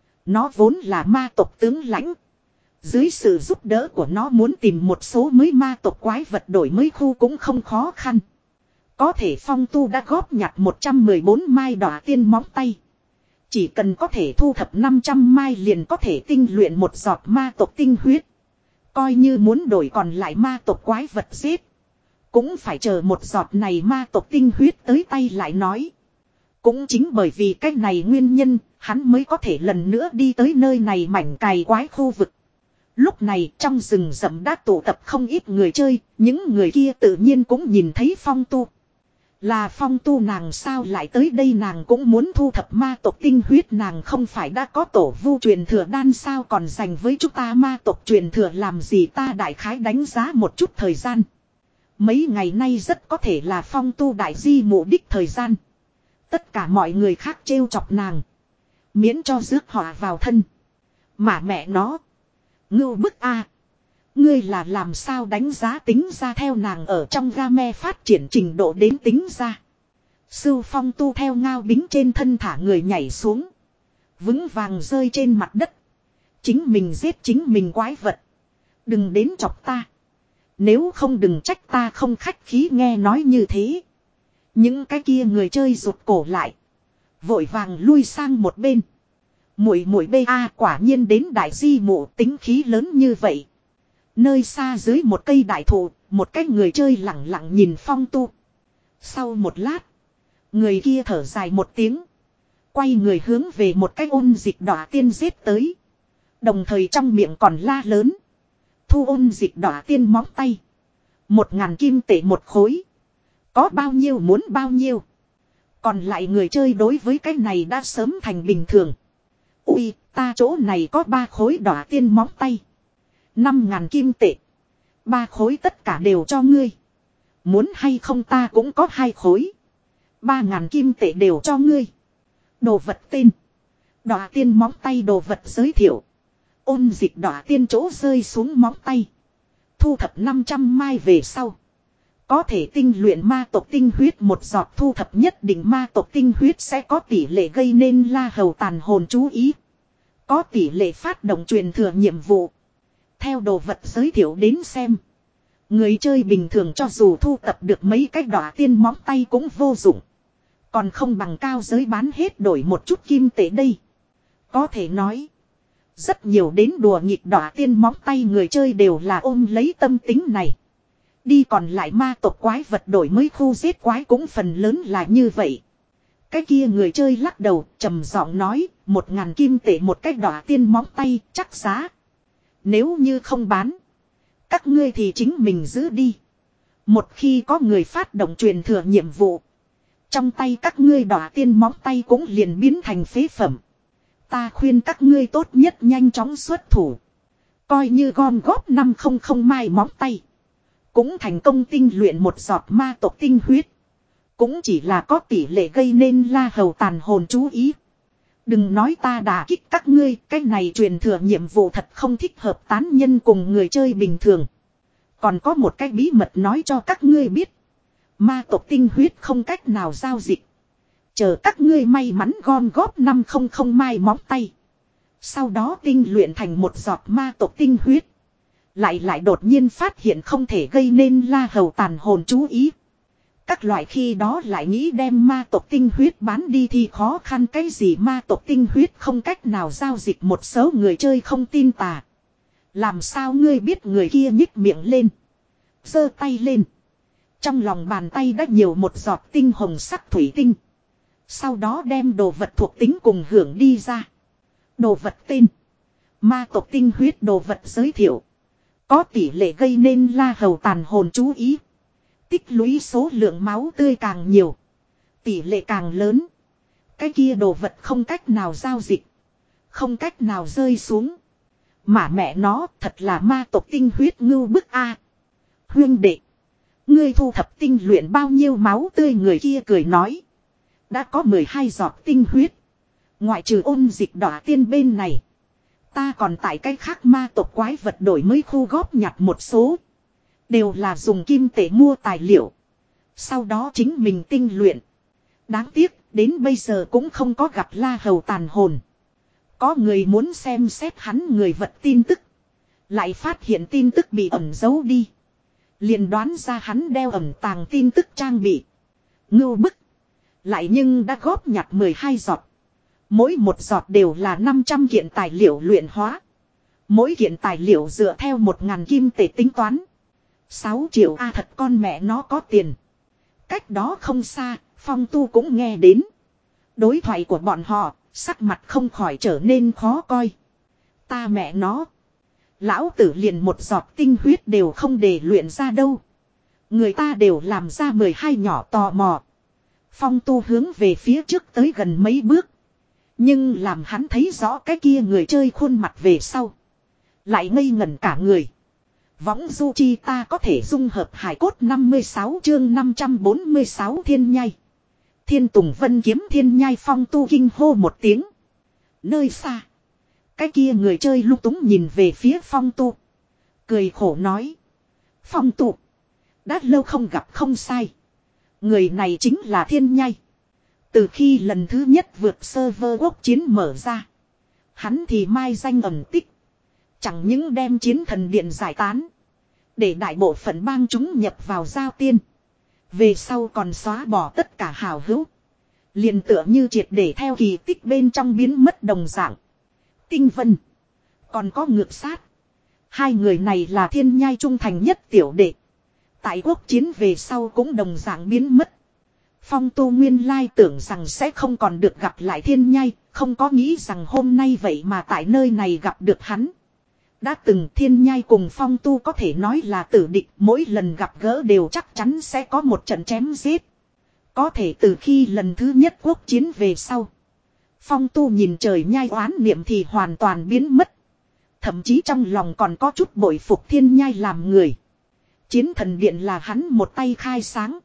Nó vốn là ma tộc tướng lãnh. Dưới sự giúp đỡ của nó muốn tìm một số mới ma tộc quái vật đổi mới khu cũng không khó khăn. Có thể Phong Tu đã góp nhặt một trăm mười bốn mai đỏ tiên móng tay. Chỉ cần có thể thu thập năm trăm mai liền có thể tinh luyện một giọt ma tộc tinh huyết. Coi như muốn đổi còn lại ma tộc quái vật giết. Cũng phải chờ một giọt này ma tộc tinh huyết tới tay lại nói. Cũng chính bởi vì cách này nguyên nhân, hắn mới có thể lần nữa đi tới nơi này mảnh cày quái khu vực. Lúc này trong rừng rậm đã tụ tập không ít người chơi, những người kia tự nhiên cũng nhìn thấy Phong Tu. Là Phong Tu nàng sao lại tới đây, nàng cũng muốn thu thập ma tộc tinh huyết, nàng không phải đã có tổ vu truyền thừa đan sao còn dành với chúng ta ma tộc truyền thừa làm gì, ta đại khái đánh giá một chút thời gian. Mấy ngày nay rất có thể là Phong Tu đại di mộ đích thời gian. Tất cả mọi người khác trêu chọc nàng. Miễn cho rước họa vào thân. Mà mẹ nó. Ngưu bức a. Ngươi là làm sao đánh giá tính ra theo nàng ở trong game phát triển trình độ đến tính ra. Sưu Phong Tu theo ngao bính trên thân thả người nhảy xuống. Vững vàng rơi trên mặt đất. Chính mình giết chính mình quái vật. Đừng đến chọc ta. Nếu không đừng trách ta không khách khí, nghe nói như thế. Những cái kia người chơi rụt cổ lại. Vội vàng lui sang một bên. Muội muội bê a quả nhiên đến đại di mụ tính khí lớn như vậy. Nơi xa dưới một cây đại thụ, một cái người chơi lặng lặng nhìn Phong Tu. Sau một lát, người kia thở dài một tiếng. Quay người hướng về một cái ôn dịch đỏ tiên giết tới. Đồng thời trong miệng còn la lớn. Thu ôn dịch đỏ tiên móng tay. Một ngàn kim tệ một khối. Có bao nhiêu muốn bao nhiêu. Còn lại người chơi đối với cái này đã sớm thành bình thường. Ui, ta chỗ này có ba khối đỏ tiên móng tay. Năm ngàn kim tệ. Ba khối tất cả đều cho ngươi. Muốn hay không ta cũng có hai khối. Ba ngàn kim tệ đều cho ngươi. Đồ vật tên. Đỏ tiên móng tay đồ vật giới thiệu. Ôn dịch đỏ tiên chỗ rơi xuống móng tay. Thu thập năm trăm mai về sau. Có thể tinh luyện ma tộc tinh huyết một giọt, thu thập nhất định ma tộc tinh huyết sẽ có tỷ lệ gây nên la hầu tàn hồn chú ý. Có tỷ lệ phát động truyền thừa nhiệm vụ. Theo đồ vật giới thiệu đến xem. Người chơi bình thường cho dù thu tập được mấy cái đỏ tiên móng tay cũng vô dụng. Còn không bằng cao giới bán hết đổi một chút kim tệ đây. Có thể nói. Rất nhiều đến đùa nghịch đỏ tiên móng tay người chơi đều là ôm lấy tâm tính này. Đi còn lại ma tộc quái vật đổi mới khu giết quái cũng phần lớn là như vậy. Cái kia người chơi lắc đầu trầm giọng nói. Một ngàn kim tệ một cái đỏ tiên móng tay chắc giá. Nếu như không bán. Các ngươi thì chính mình giữ đi. Một khi có người phát động truyền thừa nhiệm vụ. Trong tay các ngươi đỏ tiên móng tay cũng liền biến thành phế phẩm. Ta khuyên các ngươi tốt nhất nhanh chóng xuất thủ. Coi như gom góp năm không không mai móng tay. Cũng thành công tinh luyện một giọt ma tộc tinh huyết. Cũng chỉ là có tỷ lệ gây nên la hầu tàn hồn chú ý. Đừng nói ta đả kích các ngươi, cái này truyền thừa nhiệm vụ thật không thích hợp tán nhân cùng người chơi bình thường. Còn có một cái bí mật nói cho các ngươi biết. Ma tộc tinh huyết không cách nào giao dịch. Chờ các ngươi may mắn gom góp năm không không mai móng tay. Sau đó tinh luyện thành một giọt ma tộc tinh huyết. Lại lại đột nhiên phát hiện không thể gây nên la hầu tàn hồn chú ý. Các loại khi đó lại nghĩ đem ma tộc tinh huyết bán đi thì khó khăn cái gì, ma tộc tinh huyết không cách nào giao dịch, một số người chơi không tin tà. Làm sao ngươi biết, người kia nhích miệng lên. Giơ tay lên. Trong lòng bàn tay đã nhiều một giọt tinh hồng sắc thủy tinh. Sau đó đem đồ vật thuộc tính cùng hưởng đi ra. Đồ vật tên. Ma tộc tinh huyết, đồ vật giới thiệu. Có tỷ lệ gây nên la hầu tàn hồn chú ý. Tích lũy số lượng máu tươi càng nhiều. Tỷ lệ càng lớn. Cái kia đồ vật không cách nào giao dịch. Không cách nào rơi xuống. Mà mẹ nó thật là ma tộc tinh huyết ngưu bức a. Huyên đệ. Ngươi thu thập tinh luyện bao nhiêu máu tươi, người kia cười nói. Đã có mười hai giọt tinh huyết. Ngoại trừ ôn dịch đỏ tiên bên này. Ta còn tại cái khác ma tộc quái vật đổi mới khu góp nhặt một số. Đều là dùng kim tệ mua tài liệu. Sau đó chính mình tinh luyện. Đáng tiếc, đến bây giờ cũng không có gặp La Hầu tàn hồn. Có người muốn xem xét hắn người vật tin tức. Lại phát hiện tin tức bị ẩn giấu đi. Liền đoán ra hắn đeo ẩn tàng tin tức trang bị. Ngưu bức. Lại nhưng đã góp nhặt mười hai giọt. Mỗi một giọt đều là năm trăm kiện tài liệu luyện hóa. Mỗi kiện tài liệu dựa theo một ngàn kim tệ tính toán. sáu triệu A thật con mẹ nó có tiền. Cách đó không xa, Phong Tu cũng nghe đến. Đối thoại của bọn họ, sắc mặt không khỏi trở nên khó coi. Ta mẹ nó. Lão tử liền một giọt tinh huyết đều không để luyện ra đâu. Người ta đều làm ra mười hai nhỏ tò mò. Phong Tu hướng về phía trước tới gần mấy bước. Nhưng làm hắn thấy rõ cái kia người chơi khuôn mặt về sau. Lại ngây ngẩn cả người. Võng du chi ta có thể dung hợp hải cốt năm mươi sáu chương năm trăm bốn mươi sáu thiên nhai. Thiên Tùng Vân kiếm thiên nhai. Phong Tu kinh hô một tiếng. Nơi xa. Cái kia người chơi lung túng nhìn về phía Phong Tu. Cười khổ nói. Phong Tu. Đã lâu không gặp không sai. Người này chính là thiên nhai. Từ khi lần thứ nhất vượt server quốc chiến mở ra. Hắn thì mai danh ẩn tích. Chẳng những đem chiến thần điện giải tán. Để đại bộ phận bang chúng nhập vào giao tiên. Về sau còn xóa bỏ tất cả hào hữu. Liền tựa như triệt để theo kỳ tích bên trong biến mất đồng dạng. Tinh Vân. Còn có ngược sát. Hai người này là thiên nhai trung thành nhất tiểu đệ. Tại quốc chiến về sau cũng đồng dạng biến mất. Phong Tu nguyên lai tưởng rằng sẽ không còn được gặp lại thiên nhai. Không có nghĩ rằng hôm nay vậy mà tại nơi này gặp được hắn. Đã từng thiên nhai cùng Phong Tu có thể nói là tử địch. Mỗi lần gặp gỡ đều chắc chắn sẽ có một trận chém giết. Có thể từ khi lần thứ nhất quốc chiến về sau. Phong Tu nhìn trời nhai oán niệm thì hoàn toàn biến mất. Thậm chí trong lòng còn có chút bội phục thiên nhai làm người. Chiến thần điện là hắn một tay khai sáng.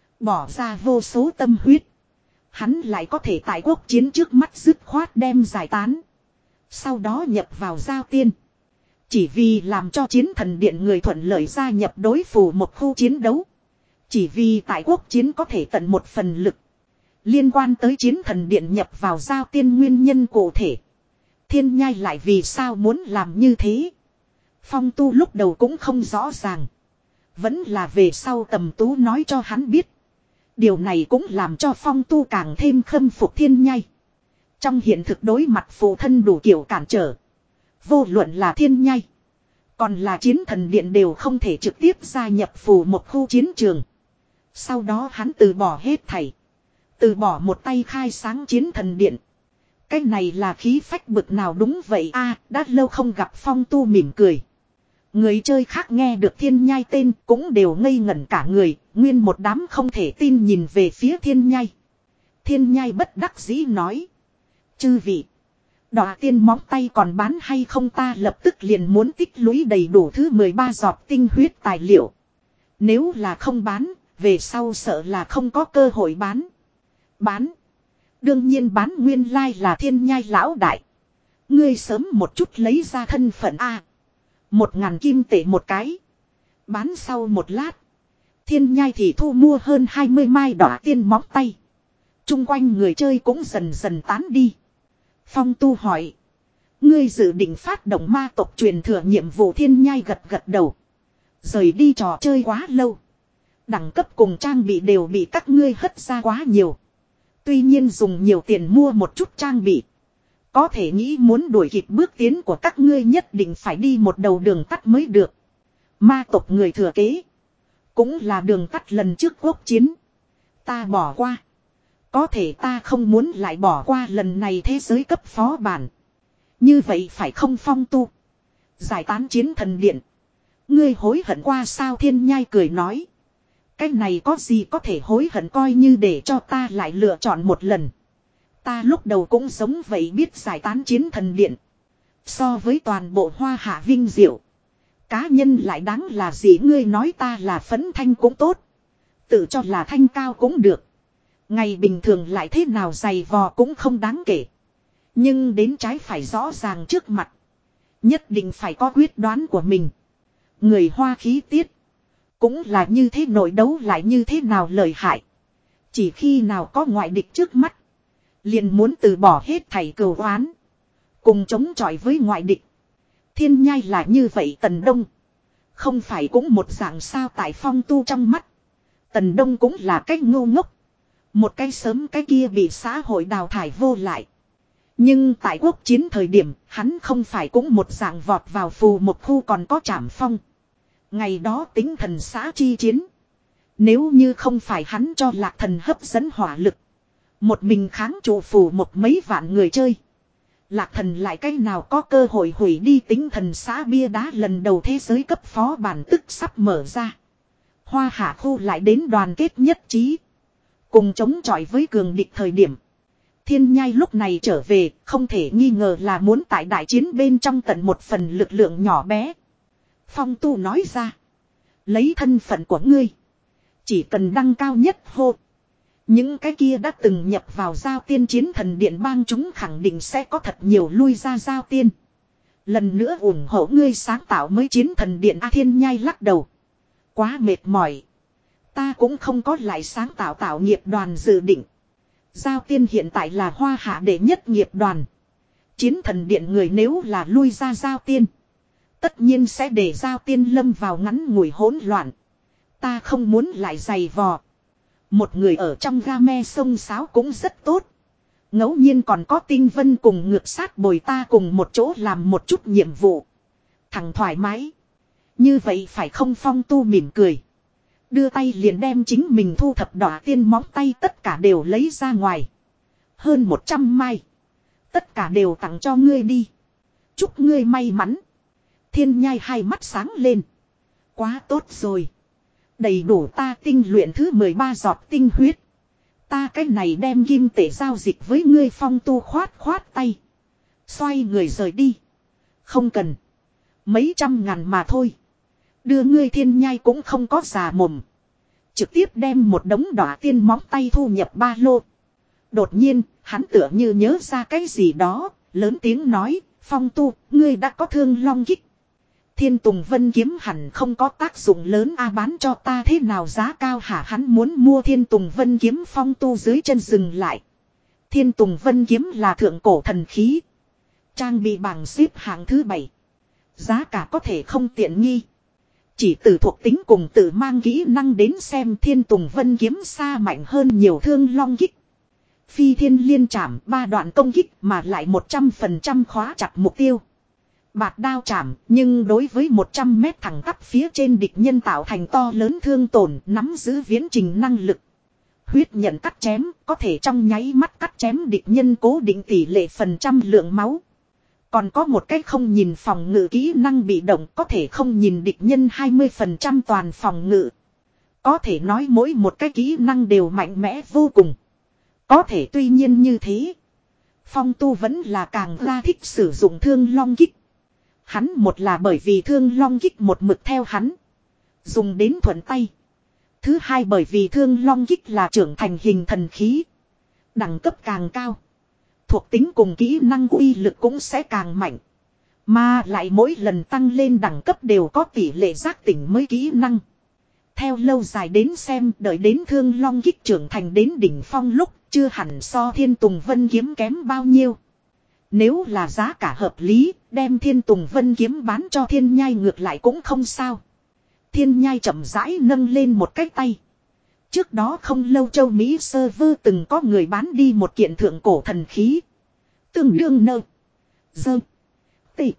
Bỏ ra vô số tâm huyết. Hắn lại có thể tại quốc chiến trước mắt dứt khoát đem giải tán. Sau đó nhập vào giao tiên. Chỉ vì làm cho chiến thần điện người thuận lợi gia nhập đối phủ một khu chiến đấu. Chỉ vì tại quốc chiến có thể tận một phần lực. Liên quan tới chiến thần điện nhập vào giao tiên nguyên nhân cụ thể. Thiên nhai lại vì sao muốn làm như thế. Phong Tu lúc đầu cũng không rõ ràng. Vẫn là về sau Tầm Tú nói cho hắn biết. Điều này cũng làm cho Phong Tu càng thêm khâm phục thiên nhai. Trong hiện thực đối mặt phụ thân đủ kiểu cản trở. Vô luận là thiên nhai. Còn là chiến thần điện đều không thể trực tiếp gia nhập phù một khu chiến trường. Sau đó hắn từ bỏ hết thảy. Từ bỏ một tay khai sáng chiến thần điện. Cái này là khí phách bực nào đúng vậy a đã lâu không gặp. Phong Tu mỉm cười. Người chơi khác nghe được thiên nhai tên cũng đều ngây ngẩn cả người. Nguyên một đám không thể tin nhìn về phía thiên nhai. Thiên nhai bất đắc dĩ nói. Chư vị. Đọa tiên móng tay còn bán hay không, ta lập tức liền muốn tích lũy đầy đủ thứ mười ba giọt tinh huyết tài liệu. Nếu là không bán, về sau sợ là không có cơ hội bán. Bán. Đương nhiên bán, nguyên lai là thiên nhai lão đại. Ngươi sớm một chút lấy ra thân phận A. Một ngàn kim tệ một cái. Bán sau một lát. Thiên nhai thì thu mua hơn hai mươi mai đọa tiên móng tay. Trung quanh người chơi cũng dần dần tán đi. Phong Tu hỏi. Ngươi dự định phát động ma tộc truyền thừa nhiệm vụ. Thiên nhai gật gật đầu. Rời đi trò chơi quá lâu. Đẳng cấp cùng trang bị đều bị các ngươi hất ra quá nhiều. Tuy nhiên dùng nhiều tiền mua một chút trang bị. Có thể nghĩ muốn đuổi kịp bước tiến của các ngươi nhất định phải đi một đầu đường tắt mới được. Ma tộc người thừa kế. Cũng là đường tắt lần trước quốc chiến. Ta bỏ qua. Có thể ta không muốn lại bỏ qua lần này thế giới cấp phó bản. Như vậy phải không Phong Tu? Giải tán chiến thần điện. Ngươi hối hận qua sao? Thiên nhai cười nói. Cái này có gì có thể hối hận, coi như để cho ta lại lựa chọn một lần. Ta lúc đầu cũng giống vậy, biết giải tán chiến thần điện. So với toàn bộ hoa hạ vinh diệu. Cá nhân lại đáng là gì? Ngươi nói ta là phấn thanh cũng tốt. Tự cho là thanh cao cũng được. Ngày bình thường lại thế nào dày vò cũng không đáng kể. Nhưng đến trái phải rõ ràng trước mặt. Nhất định phải có quyết đoán của mình. Người Hoa khí tiết. Cũng là như thế, nội đấu lại như thế nào lợi hại. Chỉ khi nào có ngoại địch trước mắt. Liền muốn từ bỏ hết thảy cừu oán. Cùng chống chọi với ngoại địch. Thiên Nhai là như vậy. Tần Đông. Không phải cũng một dạng sao tại Phong Tu trong mắt. Tần Đông cũng là cái ngu ngốc. Một cái sớm cái kia bị xã hội đào thải vô lại. Nhưng tại quốc chiến thời điểm, hắn không phải cũng một dạng vọt vào phù một khu còn có Trảm Phong. Ngày đó tính thần xã chi chiến. Nếu như không phải hắn cho Lạc Thần hấp dẫn hỏa lực. Một mình kháng trụ phù một mấy vạn người chơi. Lạc Thần lại cái nào có cơ hội hủy đi tính thần xã bia đá lần đầu thế giới cấp phó bản tức sắp mở ra. Hoa Hạ khu lại đến đoàn kết nhất trí. Cùng chống chọi với cường địch thời điểm. Thiên Nhai lúc này trở về, không thể nghi ngờ là muốn tại đại chiến bên trong tận một phần lực lượng nhỏ bé. Phong Tu nói ra. Lấy thân phận của ngươi. Chỉ cần đăng cao nhất hô. Những cái kia đã từng nhập vào giao tiên chiến thần điện bang chúng khẳng định sẽ có thật nhiều lui ra giao tiên. Lần nữa ủng hộ ngươi sáng tạo mới chiến thần điện. A Thiên Nhai lắc đầu. Quá mệt mỏi. Ta cũng không có lại sáng tạo tạo nghiệp đoàn dự định. Giao tiên hiện tại là Hoa Hạ đệ nhất nghiệp đoàn. Chiến thần điện người nếu là lui ra giao tiên. Tất nhiên sẽ để giao tiên lâm vào ngắn ngủi hỗn loạn. Ta không muốn lại giày vò. Một người ở trong game sông sáo cũng rất tốt. Ngẫu nhiên còn có Tinh Vân cùng ngược sát bồi ta cùng một chỗ làm một chút nhiệm vụ. Thằng thoải mái. Như vậy phải không? Phong Tu mỉm cười. Đưa tay liền đem chính mình thu thập đỏ tiên móng tay tất cả đều lấy ra ngoài. Hơn một trăm mai. Tất cả đều tặng cho ngươi đi. Chúc ngươi may mắn. Thiên Nhai hai mắt sáng lên. Quá tốt rồi. Đầy đủ ta tinh luyện thứ mười ba giọt tinh huyết. Ta cái này đem kim tể giao dịch với ngươi. Phong Tu khoát khoát tay. Xoay người rời đi. Không cần. Mấy trăm ngàn mà thôi. Đưa ngươi. Thiên Nhai cũng không có già mồm. Trực tiếp đem một đống đỏ tiên móng tay thu nhập ba lô. Đột nhiên, hắn tựa như nhớ ra cái gì đó, lớn tiếng nói, Phong Tu, ngươi đã có Thương Long kích. Thiên Tùng Vân kiếm hẳn không có tác dụng lớn. A bán cho ta thế nào giá cao hả? Hắn muốn mua Thiên Tùng Vân kiếm. Phong Tu dưới chân dừng lại. Thiên Tùng Vân kiếm là thượng cổ thần khí. Trang bị bảng xếp hạng thứ bảy. Giá cả có thể không tiện nghi. Chỉ từ thuộc tính cùng tự mang kỹ năng đến xem Thiên Tùng Vân kiếm xa mạnh hơn nhiều Thương Long kích. Phi thiên liên trảm ba đoạn công kích mà lại một trăm phần trăm khóa chặt mục tiêu. Bạt đao chảm nhưng đối với một trăm mét thẳng tắp phía trên địch nhân tạo thành to lớn thương tổn, nắm giữ viễn trình năng lực. Huyết nhận cắt chém có thể trong nháy mắt cắt chém địch nhân, cố định tỷ lệ phần trăm lượng máu. Còn có một cách không nhìn phòng ngự kỹ năng bị động, có thể không nhìn địch nhân hai mươi phần trăm toàn phòng ngự. Có thể nói mỗi một cái kỹ năng đều mạnh mẽ vô cùng. Có thể tuy nhiên như thế, Phong Tu vẫn là càng ra thích sử dụng Thương Long kích. Hắn một là bởi vì Thương Long kích một mực theo hắn, dùng đến thuận tay. Thứ hai bởi vì Thương Long kích là trưởng thành hình thần khí. Đẳng cấp càng cao, thuộc tính cùng kỹ năng uy lực cũng sẽ càng mạnh. Mà lại mỗi lần tăng lên đẳng cấp đều có tỷ lệ giác tỉnh mới kỹ năng. Theo lâu dài đến xem, đợi đến Thương Long kích trưởng thành đến đỉnh phong lúc, chưa hẳn so Thiên Tùng Vân kiếm kém bao nhiêu. Nếu là giá cả hợp lý, đem Thiên Tùng Vân kiếm bán cho Thiên Nhai ngược lại cũng không sao. Thiên Nhai chậm rãi nâng lên một cái tay. Trước đó không lâu châu Mỹ sơ vơ từng có người bán đi một kiện thượng cổ thần khí. Tương đương nơ. Dơ. Tị.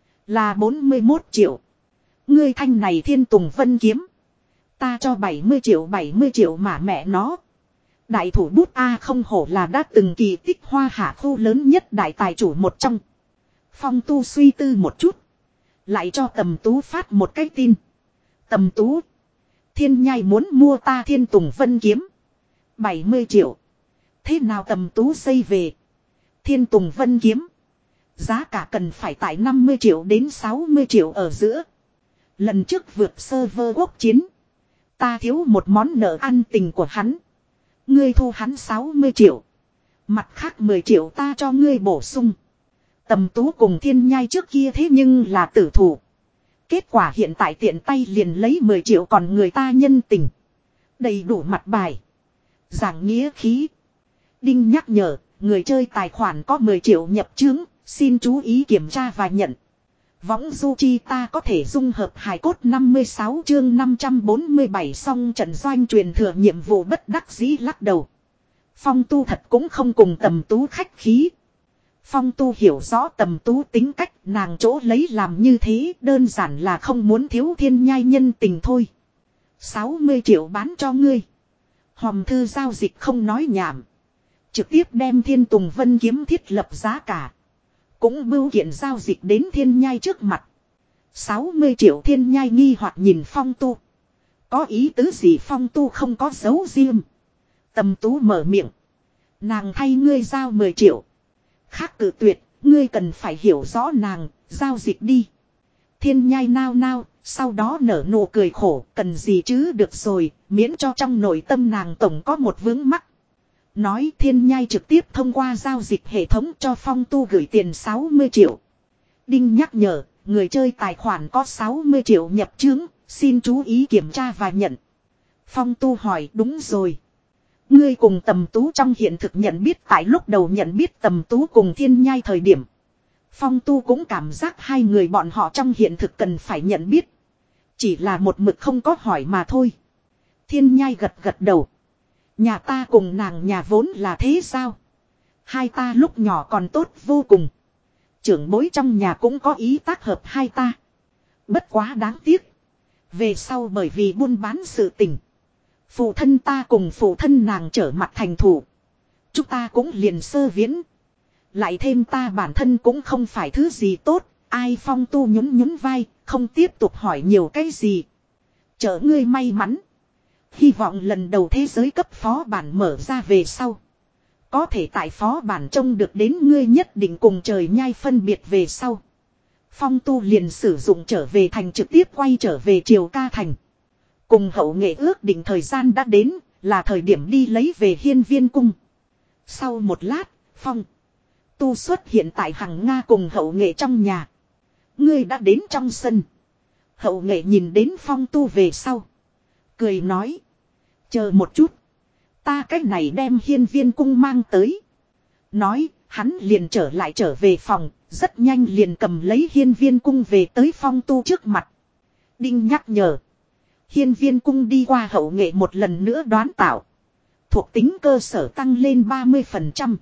Là bốn mươi mốt triệu. Ngươi thanh này Thiên Tùng Vân kiếm. Ta cho bảy mươi triệu bảy mươi triệu mà mẹ nó. Đại thủ bút A không hổ là đã từng kỳ tích Hoa Hạ khu lớn nhất đại tài chủ một trong. Phong Tu suy tư một chút. Lại cho Tầm Tú phát một cái tin. Tầm Tú. Thiên Nhai muốn mua ta Thiên Tùng Vân kiếm. bảy mươi triệu. Thế nào? Tầm Tú xây về. Thiên Tùng Vân kiếm. Giá cả cần phải tại năm mươi triệu đến sáu mươi triệu ở giữa. Lần trước vượt server quốc chiến. Ta thiếu một món nợ ăn tình của hắn. Ngươi thu hắn sáu mươi triệu. Mặt khác mười triệu ta cho ngươi bổ sung. Tầm Tú cùng Thiên Nhai trước kia thế nhưng là tử thủ. Kết quả hiện tại tiện tay liền lấy mười triệu còn người ta nhân tình. Đầy đủ mặt bài. Giảng nghĩa khí. Đinh nhắc nhở, người chơi tài khoản có mười triệu nhập chứng, xin chú ý kiểm tra và nhận. Võng du chi ta có thể dung hợp hài cốt năm mươi sáu chương năm trăm bốn mươi bảy xong trận doanh truyền thừa nhiệm vụ bất đắc dĩ lắc đầu. Phong Tu thật cũng không cùng Tầm Tú khách khí. Phong Tu hiểu rõ Tầm Tú tính cách, nàng chỗ lấy làm như thế đơn giản là không muốn thiếu Thiên Nhai nhân tình thôi. sáu mươi triệu bán cho ngươi. Hòm thư giao dịch không nói nhảm. Trực tiếp đem Thiên Tùng Vân kiếm thiết lập giá cả. Cũng bưu kiện giao dịch đến Thiên Nhai trước mặt. sáu mươi triệu Thiên Nhai nghi hoặc nhìn Phong Tu. Có ý tứ gì Phong Tu không có dấu riêng. Tầm Tú mở miệng. Nàng thay ngươi giao mười triệu. Khác cử tuyệt, ngươi cần phải hiểu rõ nàng, giao dịch đi. Thiên Nhai nao nao, sau đó nở nụ cười khổ, cần gì chứ được rồi, miễn cho trong nội tâm nàng tổng có một vướng mắc. Nói Thiên Nhai trực tiếp thông qua giao dịch hệ thống cho Phong Tu gửi tiền sáu mươi triệu. Đinh nhắc nhở, người chơi tài khoản có sáu mươi triệu nhập chứng, xin chú ý kiểm tra và nhận. Phong Tu hỏi đúng rồi. Ngươi cùng Tầm Tú trong hiện thực nhận biết tại lúc đầu nhận biết Tầm Tú cùng Thiên Nhai thời điểm. Phong Tu cũng cảm giác hai người bọn họ trong hiện thực cần phải nhận biết. Chỉ là một mực không có hỏi mà thôi. Thiên Nhai gật gật đầu. Nhà ta cùng nàng nhà vốn là thế sao? Hai ta lúc nhỏ còn tốt vô cùng. Trưởng bối trong nhà cũng có ý tác hợp hai ta. Bất quá đáng tiếc. Về sau bởi vì buôn bán sự tình. Phụ thân ta cùng phụ thân nàng trở mặt thành thủ. Chúng ta cũng liền sơ viễn. Lại thêm ta bản thân cũng không phải thứ gì tốt. Ai Phong Tu nhún nhún vai. Không tiếp tục hỏi nhiều cái gì. Chở ngươi may mắn. Hy vọng lần đầu thế giới cấp phó bản mở ra về sau. Có thể tại phó bản trông được đến ngươi nhất định cùng trời nhai phân biệt về sau. Phong Tu liền sử dụng trở về thành trực tiếp quay trở về Triều Ca Thành. Cùng Hậu Nghệ ước định thời gian đã đến, là thời điểm đi lấy về Hiên Viên Cung. Sau một lát, Phong Tu xuất hiện tại Hằng Nga cùng Hậu Nghệ trong nhà. Ngươi đã đến trong sân. Hậu Nghệ nhìn đến Phong Tu về sau. Cười nói. Chờ một chút. Ta cách này đem Hiên Viên Cung mang tới. Nói, hắn liền trở lại trở về phòng, rất nhanh liền cầm lấy Hiên Viên Cung về tới Phong Tu trước mặt. Đinh nhắc nhở. Hiên Viên Cung đi qua Hậu Nghệ một lần nữa đoán tạo. Thuộc tính cơ sở tăng lên ba mươi phần trăm.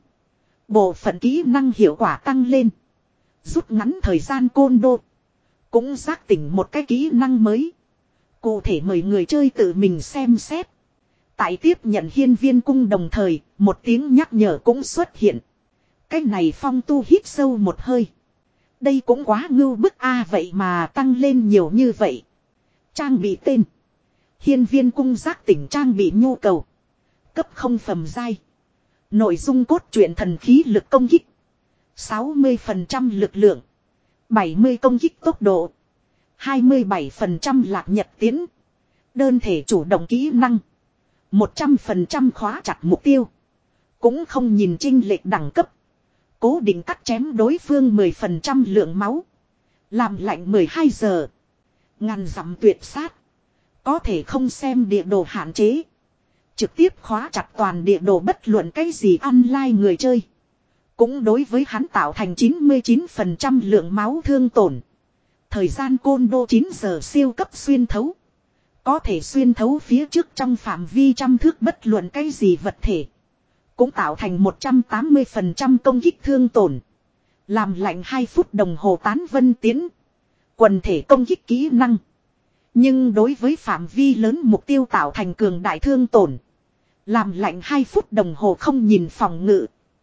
Bộ phận kỹ năng hiệu quả tăng lên. Rút ngắn thời gian côn đô. Cũng giác tỉnh một cái kỹ năng mới. Cụ thể mời người chơi tự mình xem xét. Tại tiếp nhận Hiên Viên Cung đồng thời, một tiếng nhắc nhở cũng xuất hiện. Cái này Phong Tu hít sâu một hơi. Đây cũng quá ngưu bức a vậy mà tăng lên nhiều như vậy. Trang bị tên. Hiên Viên Cung giác tỉnh trang bị nhu cầu. Cấp không phẩm giai. Nội dung cốt truyện thần khí lực công kích. sáu mươi phần trăm lực lượng. bảy mươi công kích tốc độ. hai mươi bảy phần trăm lạc nhật tiến. Đơn thể chủ động kỹ năng. một trăm phần trăm khóa chặt mục tiêu. Cũng không nhìn chênh lệch đẳng cấp. Cố định cắt chém đối phương mười phần trăm lượng máu. Làm lạnh mười hai giờ. Ngàn dặm tuyệt sát. Có thể không xem địa đồ hạn chế. Trực tiếp khóa chặt toàn địa đồ bất luận cái gì online người chơi. Cũng đối với hắn tạo thành chín mươi chín phần trăm lượng máu thương tổn. Thời gian côn đô chín giờ siêu cấp xuyên thấu. Có thể xuyên thấu phía trước trong phạm vi trăm thước bất luận cái gì vật thể. Cũng tạo thành một trăm tám mươi phần trăm công kích thương tổn. Làm lạnh hai phút đồng hồ tán vân tiến. Quần thể công kích kỹ năng. Nhưng đối với phạm vi lớn mục tiêu tạo thành cường đại thương tổn. Làm lạnh hai phút đồng hồ không nhìn phòng ngự.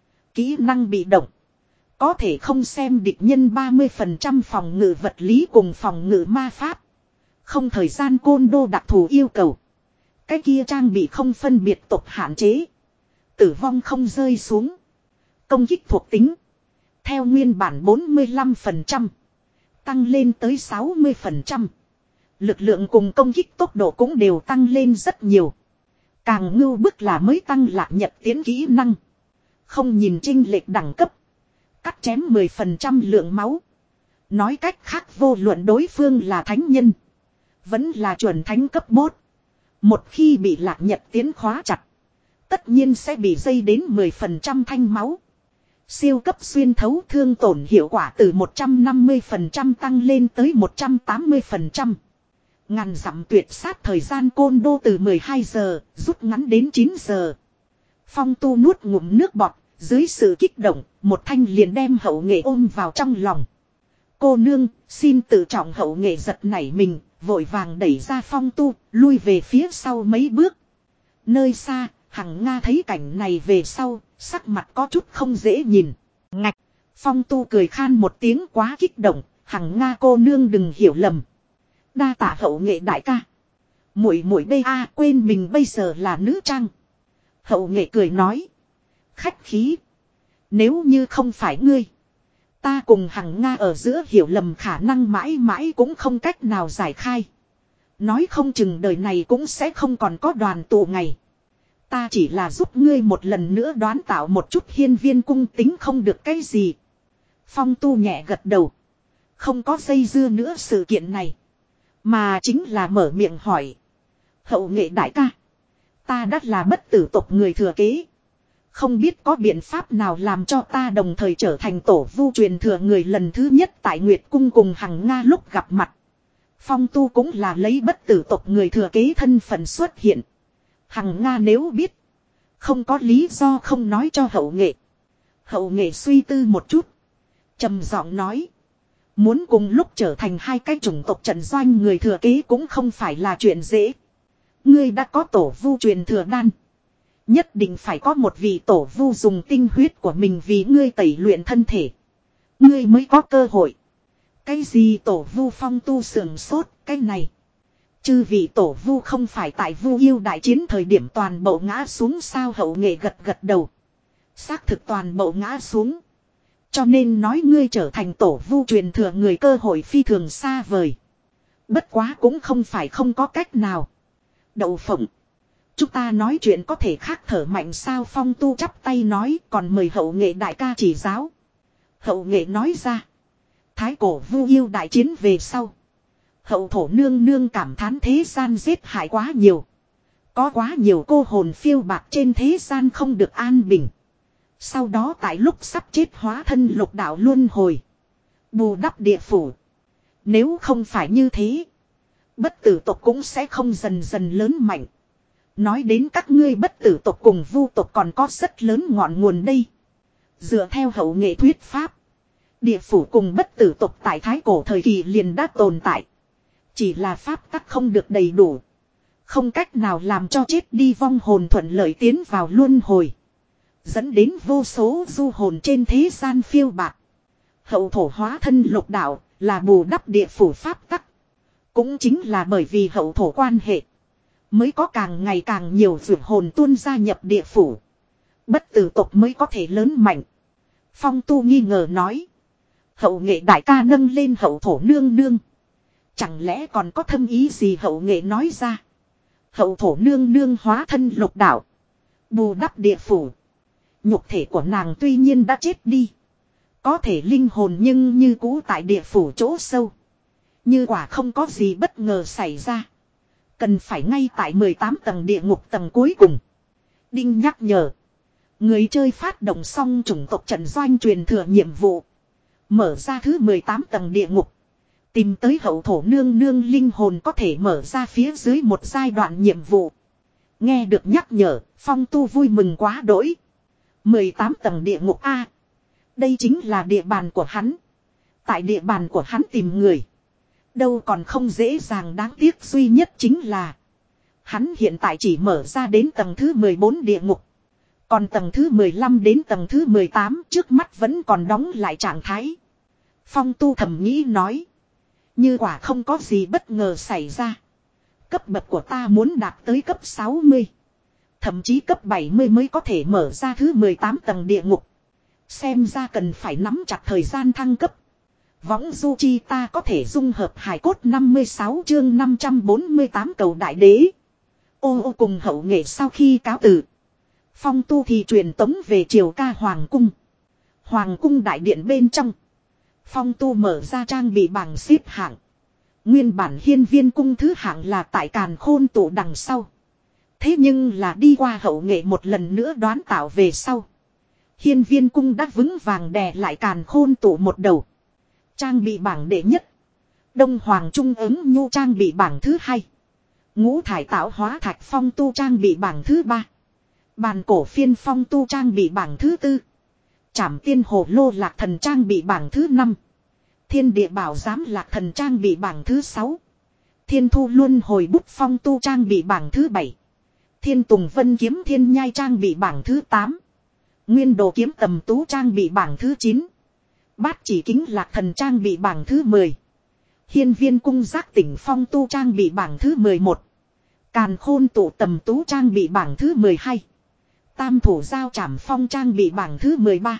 Kỹ năng bị động. Có thể không xem địch nhân ba mươi phần trăm phòng ngự vật lý cùng phòng ngự ma pháp. Không thời gian côn đô đặc thù yêu cầu. Cái kia trang bị không phân biệt tộc hạn chế. Tử vong không rơi xuống. Công kích thuộc tính. Theo nguyên bản bốn mươi lăm phần trăm. Tăng lên tới sáu mươi phần trăm. Lực lượng cùng công kích tốc độ cũng đều tăng lên rất nhiều. Càng ngưu bức là mới tăng lạc nhật tiến kỹ năng. Không nhìn chênh lệch đẳng cấp. Cắt chém mười phần trăm lượng máu. Nói cách khác vô luận đối phương là thánh nhân. Vẫn là chuẩn thánh cấp bốt. Một khi bị lạc nhật tiến khóa chặt. Tất nhiên sẽ bị dây đến mười phần trăm thanh máu. Siêu cấp xuyên thấu thương tổn hiệu quả từ một trăm năm mươi phần trăm tăng lên tới một trăm tám mươi phần trăm. Ngàn dặm tuyệt sát thời gian côn đô từ mười hai giờ, rút ngắn đến chín giờ. Phong Tu nuốt ngụm nước bọt, dưới sự kích động, một thanh liền đem Hậu Nghệ ôm vào trong lòng. Cô nương, xin tự trọng. Hậu Nghệ giật nảy mình, vội vàng đẩy ra Phong Tu, lui về phía sau mấy bước. Nơi xa, Hằng Nga thấy cảnh này về sau, sắc mặt có chút không dễ nhìn. Ngạch, Phong Tu cười khan một tiếng quá kích động, Hằng Nga cô nương đừng hiểu lầm. Đa tạ Hậu Nghệ đại ca. Muội muội bê a quên mình bây giờ là nữ trang. Hậu Nghệ cười nói. Khách khí. Nếu như không phải ngươi. Ta cùng Hằng Nga ở giữa hiểu lầm khả năng mãi mãi cũng không cách nào giải khai. Nói không chừng đời này cũng sẽ không còn có đoàn tụ ngày. Ta chỉ là giúp ngươi một lần nữa đoán tạo một chút hiên viên cung tính không được cái gì. Phong Tu nhẹ gật đầu. Không có dây dưa nữa sự kiện này. Mà chính là mở miệng hỏi. Hậu Nghệ đại ca. Ta đã là bất tử tộc người thừa kế. Không biết có biện pháp nào làm cho ta đồng thời trở thành tổ vu truyền thừa người lần thứ nhất tại Nguyệt Cung cùng Hằng Nga lúc gặp mặt. Phong Tu cũng là lấy bất tử tộc người thừa kế thân phận xuất hiện. Hằng Nga nếu biết. Không có lý do không nói cho Hậu Nghệ. Hậu Nghệ suy tư một chút. Trầm giọng nói. Muốn cùng lúc trở thành hai cái chủng tộc trận doanh người thừa kế cũng không phải là chuyện dễ. Ngươi đã có tổ vu truyền thừa đan. Nhất định phải có một vị tổ vu dùng tinh huyết của mình vì ngươi tẩy luyện thân thể. Ngươi mới có cơ hội. Cái gì tổ vu? Phong Tu sườn sốt cái này. Chư vị tổ vu không phải tại vu yêu đại chiến thời điểm toàn bộ ngã xuống sao? Hậu Nghệ gật gật đầu. Xác thực toàn bộ ngã xuống. Cho nên nói ngươi trở thành tổ vu truyền thừa người cơ hội phi thường xa vời. Bất quá cũng không phải không có cách nào. Đậu phộng. Chúng ta nói chuyện có thể khác thở mạnh sao? Phong Tu chắp tay nói còn mời Hậu Nghệ đại ca chỉ giáo. Hậu Nghệ nói ra. Thái cổ vu yêu đại chiến về sau. Hậu thổ nương nương cảm thán thế gian giết hại quá nhiều. Có quá nhiều cô hồn phiêu bạc trên thế gian không được an bình. Sau đó tại lúc sắp chết hóa thân lục đạo luân hồi. Bù đắp địa phủ. Nếu không phải như thế. Bất tử tộc cũng sẽ không dần dần lớn mạnh. Nói đến các ngươi bất tử tộc cùng vu tộc còn có rất lớn ngọn nguồn đây. Dựa theo Hậu Nghệ thuyết pháp. Địa phủ cùng bất tử tộc tại thái cổ thời kỳ liền đã tồn tại. Chỉ là pháp tắc không được đầy đủ. Không cách nào làm cho chết đi vong hồn thuận lợi tiến vào luân hồi. Dẫn đến vô số du hồn trên thế gian phiêu bạc. Hậu thổ hóa thân lục đạo là bù đắp địa phủ pháp tắc. Cũng chính là bởi vì hậu thổ quan hệ. Mới có càng ngày càng nhiều vượt hồn tuôn gia nhập địa phủ. Bất tử tộc mới có thể lớn mạnh. Phong Tu nghi ngờ nói. Hậu Nghệ đại ca nâng lên hậu thổ nương nương. Chẳng lẽ còn có thâm ý gì? Hậu Nghệ nói ra. Hậu thổ nương nương hóa thân lục đạo. Bù đắp địa phủ. Nhục thể của nàng tuy nhiên đã chết đi. Có thể linh hồn nhưng như cũ tại địa phủ chỗ sâu. Như quả không có gì bất ngờ xảy ra. Cần phải ngay tại mười tám tầng địa ngục tầng cuối cùng. Đinh nhắc nhở. Người chơi phát động xong chủng tộc trận doanh truyền thừa nhiệm vụ. Mở ra thứ mười tám tầng địa ngục. Tìm tới hậu thổ nương nương linh hồn có thể mở ra phía dưới một giai đoạn nhiệm vụ. Nghe được nhắc nhở, Phong Tu vui mừng quá đỗi. mười tám tầng địa ngục A. Đây chính là địa bàn của hắn. Tại địa bàn của hắn tìm người. Đâu còn không dễ dàng, đáng tiếc duy nhất chính là. Hắn hiện tại chỉ mở ra đến tầng thứ mười bốn địa ngục. Còn tầng thứ mười lăm đến tầng thứ mười tám trước mắt vẫn còn đóng lại trạng thái. Phong Tu thầm nghĩ nói. Như quả không có gì bất ngờ xảy ra. Cấp bậc của ta muốn đạt tới cấp sáu mươi. Thậm chí cấp bảy mươi mới có thể mở ra thứ mười tám tầng địa ngục. Xem ra cần phải nắm chặt thời gian thăng cấp. Võng du chi ta có thể dung hợp hải cốt năm mươi sáu chương năm trăm bốn mươi tám cầu đại đế. Ô ô cùng Hậu Nghệ sau khi cáo từ. Phong Tu thì truyền tống về Triều Ca Hoàng Cung. Hoàng cung đại điện bên trong. Phong Tu mở ra trang bị bảng xếp hạng. Nguyên bản hiên viên cung thứ hạng là tại Càn Khôn tụ đằng sau. Thế nhưng là đi qua hậu nghệ một lần nữa đoán tạo về sau. Hiên viên cung đã vững vàng đè lại Càn Khôn tụ một đầu. Trang bị bảng đệ nhất. Đông Hoàng Trung ứng nhu trang bị bảng thứ hai. Ngũ thải tạo hóa thạch Phong Tu trang bị bảng thứ ba. Bàn cổ phiên Phong Tu trang bị bảng thứ tư. Trảm tiên hồ lô lạc thần trang bị bảng thứ năm. Thiên địa bảo giám lạc thần trang bị bảng thứ sáu. Thiên thu luân hồi bút Phong Tu trang bị bảng thứ bảy. Thiên tùng vân kiếm thiên nhai trang bị bảng thứ tám. Nguyên đồ kiếm tầm tú trang bị bảng thứ chín. Bát chỉ kính lạc thần trang bị bảng thứ mười. Hiên viên cung giác tỉnh Phong Tu trang bị bảng thứ mười một. Càn khôn tụ tầm tú trang bị bảng thứ mười hai. Tam thủ giao trảm phong trang bị bảng thứ mười ba.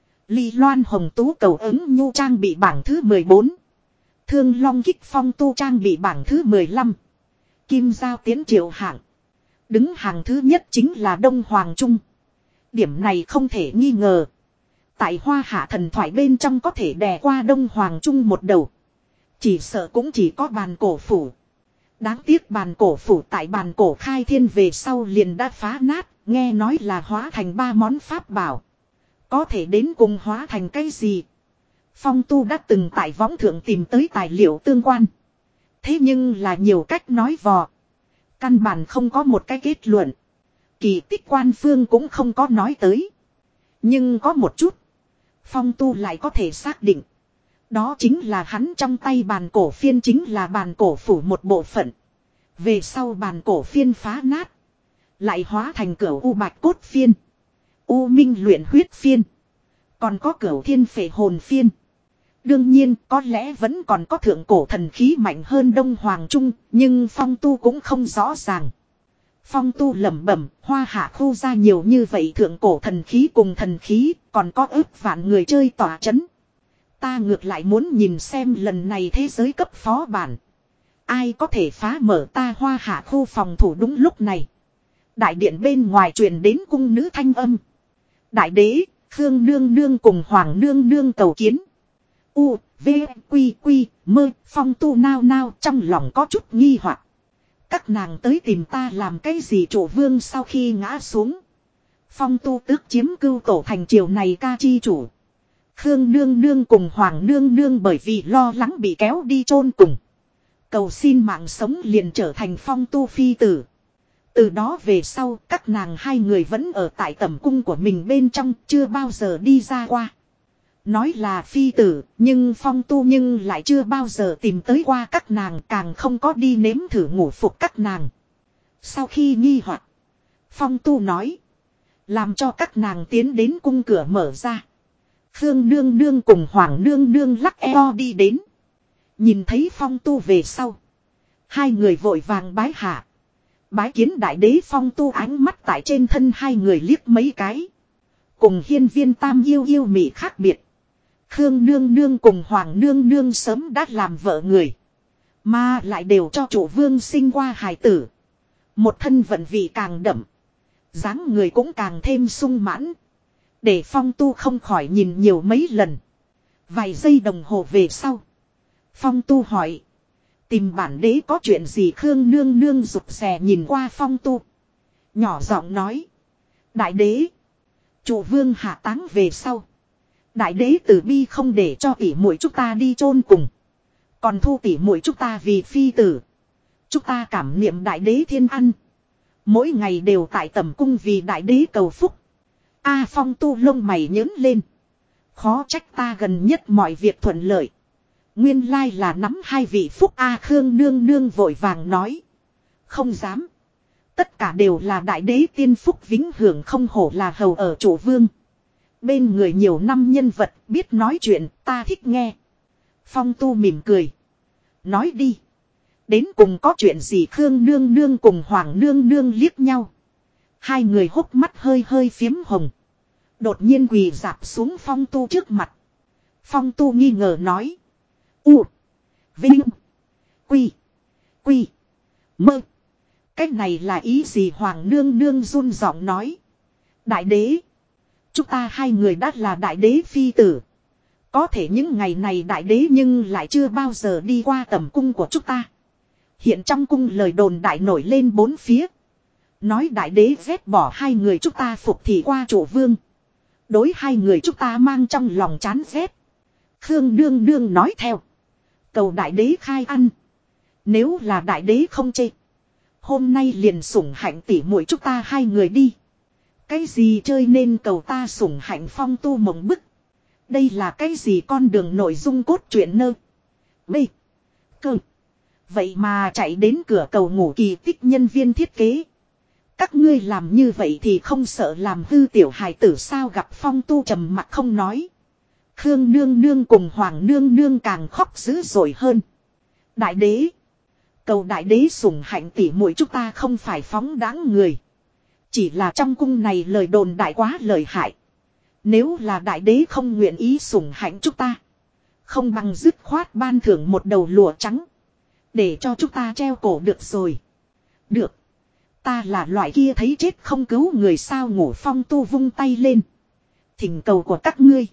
Ly loan hồng tú cầu ứng nhu trang bị bảng thứ mười bốn. Thương long kích Phong Tu trang bị bảng thứ mười lăm. Kim giao tiến triệu hạng. Đứng hàng thứ nhất chính là Đông Hoàng Trung. Điểm này không thể nghi ngờ. Tại Hoa Hạ thần thoại bên trong có thể đè qua Đông Hoàng Trung một đầu. Chỉ sợ cũng chỉ có bàn cổ phủ. Đáng tiếc bàn cổ phủ tại bàn cổ khai thiên về sau liền đã phá nát. Nghe nói là hóa thành ba món pháp bảo. Có thể đến cùng hóa thành cái gì? Phong Tu đã từng tại võng thượng tìm tới tài liệu tương quan. Thế nhưng là nhiều cách nói vò. Căn bản không có một cái kết luận. Kỳ tích quan phương cũng không có nói tới. Nhưng có một chút. Phong Tu lại có thể xác định. Đó chính là hắn trong tay bàn cổ phiên chính là bàn cổ phủ một bộ phận. Về sau bàn cổ phiên phá nát. Lại hóa thành cửu u bạch cốt phiên. U minh luyện huyết phiên. Còn có cửu thiên phệ hồn phiên. Đương nhiên có lẽ vẫn còn có thượng cổ thần khí mạnh hơn Đông Hoàng Trung. Nhưng Phong Tu cũng không rõ ràng. Phong Tu lẩm bẩm, Hoa Hạ khu ra nhiều như vậy thượng cổ thần khí cùng thần khí. Còn có ước vạn người chơi tỏa chấn. Ta ngược lại muốn nhìn xem lần này thế giới cấp phó bản. Ai có thể phá mở ta Hoa Hạ khu phòng thủ đúng lúc này. Đại điện bên ngoài truyền đến cung nữ thanh âm. Đại đế, Khương Nương Nương cùng Hoàng Nương Nương cầu kiến. U, V, Quy, Quy, Mơ, Phong Tu nao nao trong lòng có chút nghi hoặc. Các nàng tới tìm ta làm cái gì chủ vương sau khi ngã xuống. Phong Tu tước chiếm cưu tổ thành triều này ca chi chủ. Khương Nương Nương cùng Hoàng Nương Nương bởi vì lo lắng bị kéo đi chôn cùng. Cầu xin mạng sống liền trở thành Phong Tu phi tử. Từ đó về sau các nàng hai người vẫn ở tại tẩm cung của mình bên trong chưa bao giờ đi ra qua. Nói là phi tử nhưng Phong Tu nhưng lại chưa bao giờ tìm tới qua các nàng càng không có đi nếm thử ngủ phục các nàng. Sau khi nghi hoặc Phong Tu nói. Làm cho các nàng tiến đến cung cửa mở ra. Khương Nương Nương cùng Hoàng Nương Nương lắc eo đi đến. Nhìn thấy Phong Tu về sau. Hai người vội vàng bái hạ. Bái kiến đại đế. Phong Tu ánh mắt tại trên thân hai người liếc mấy cái. Cùng hiên viên tam yêu yêu mị khác biệt. Khương Nương Nương cùng Hoàng Nương Nương sớm đã làm vợ người. Mà lại đều cho chủ vương sinh qua hài tử. Một thân vận vị càng đậm. dáng người cũng càng thêm sung mãn. Để Phong Tu không khỏi nhìn nhiều mấy lần. Vài giây đồng hồ về sau. Phong Tu hỏi. Tìm bản đế có chuyện gì? Khương Nương Nương rụt rè nhìn qua Phong Tu. Nhỏ giọng nói. Đại đế. Chủ vương hạ táng về sau. Đại đế từ bi không để cho tỷ muội chúng ta đi chôn cùng. Còn thu tỷ muội chúng ta vì phi tử. Chúng ta cảm niệm đại đế thiên ăn. Mỗi ngày đều tại tẩm cung vì đại đế cầu phúc. A Phong Tu lông mày nhớn lên. Khó trách ta gần nhất mọi việc thuận lợi. Nguyên lai là nắm hai vị phúc. A Khương Nương Nương vội vàng nói. Không dám. Tất cả đều là đại đế tiên phúc vĩnh hưởng, không hổ là hầu ở chủ vương. Bên người nhiều năm nhân vật biết nói chuyện, ta thích nghe. Phong Tu mỉm cười. Nói đi. Đến cùng có chuyện gì? Khương Nương Nương cùng Hoàng Nương Nương liếc nhau. Hai người hốc mắt hơi hơi phiếm hồng. Đột nhiên quỳ dạp xuống Phong Tu trước mặt. Phong Tu nghi ngờ nói. U. Vinh. Quy. Quy. Mơ. Cái này là ý gì? Hoàng Nương Nương run giọng nói. Đại đế. Chúng ta hai người đã là đại đế phi tử. Có thể những ngày này đại đế nhưng lại chưa bao giờ đi qua tầm cung của chúng ta. Hiện trong cung lời đồn đại nổi lên bốn phía. Nói đại đế ghét bỏ hai người chúng ta phục thị qua chủ vương. Đối hai người chúng ta mang trong lòng chán ghét. Khương Nương Nương nói theo. Cầu đại đế khai ăn. Nếu là đại đế không chê. Hôm nay liền sủng hạnh tỉ muội chúng ta hai người đi. Cái gì chơi nên cầu ta sủng hạnh Phong Tu mộng bức. Đây là cái gì con đường nội dung cốt truyện nơ. B. Cơ. Vậy mà chạy đến cửa cầu ngủ kỳ tích nhân viên thiết kế. Các ngươi làm như vậy thì không sợ làm hư tiểu hài tử sao gặp Phong Tu trầm mặt không nói. Khương Nương Nương cùng Hoàng Nương Nương càng khóc dữ dội hơn. Đại đế. Cầu đại đế sủng hạnh tỉ muội chúng ta không phải phóng đãng người. Chỉ là trong cung này lời đồn đại quá lợi hại. Nếu là đại đế không nguyện ý sủng hạnh chúng ta. Không bằng dứt khoát ban thưởng một đầu lụa trắng. Để cho chúng ta treo cổ được rồi. Được. Ta là loại kia thấy chết không cứu người sao Ngủ Phong Tu vung tay lên. Thỉnh cầu của các ngươi.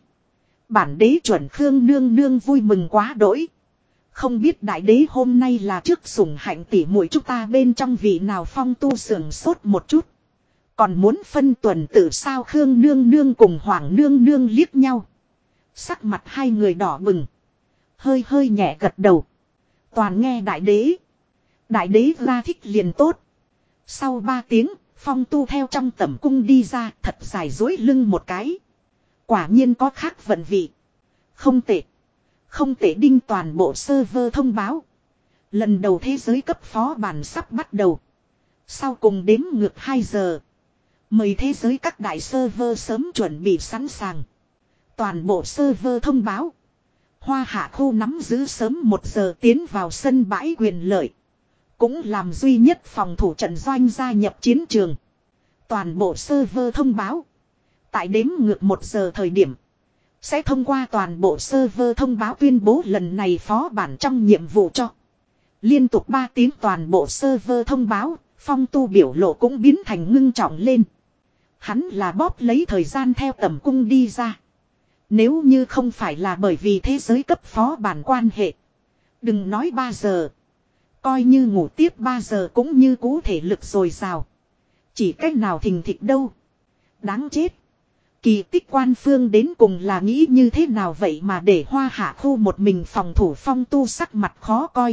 Bản đế chuẩn Khương Nương Nương vui mừng quá đỗi. Không biết đại đế hôm nay là trước sủng hạnh tỉ muội chúng ta bên trong vị nào Phong Tu sườn sốt một chút. Còn muốn phân tuần tự sao Khương Nương Nương cùng Hoàng Nương Nương liếc nhau. Sắc mặt hai người đỏ bừng. Hơi hơi nhẹ gật đầu. Toàn nghe đại đế. Đại đế ra thích liền tốt. Sau ba tiếng, Phong Tu theo trong tẩm cung đi ra thật dài dối lưng một cái. Quả nhiên có khác vận vị. Không tệ. Không tệ đinh toàn bộ server thông báo. Lần đầu thế giới cấp phó bản sắp bắt đầu. Sau cùng đếm ngược hai giờ. Mời thế giới các đại server sớm chuẩn bị sẵn sàng. Toàn bộ server thông báo. Hoa Hạ khu nắm giữ sớm một giờ tiến vào sân bãi quyền lợi. Cũng làm duy nhất phòng thủ trận doanh gia nhập chiến trường. Toàn bộ server thông báo. Tại đếm ngược một giờ thời điểm. Sẽ thông qua toàn bộ server thông báo tuyên bố lần này phó bản trong nhiệm vụ cho. Liên tục ba tiếng toàn bộ server thông báo. Phong Tu biểu lộ cũng biến thành ngưng trọng lên. Hắn là bóp lấy thời gian theo tầm cung đi ra. Nếu như không phải là bởi vì thế giới cấp phó bản quan hệ. Đừng nói ba giờ. Coi như ngủ tiếp ba giờ cũng như cũ thể lực dồi dào. Chỉ cách nào thình thịch đâu. Đáng chết. Kỳ tích quan phương đến cùng là nghĩ như thế nào vậy mà để Hoa Hạ khu một mình phòng thủ Phong Tu sắc mặt khó coi.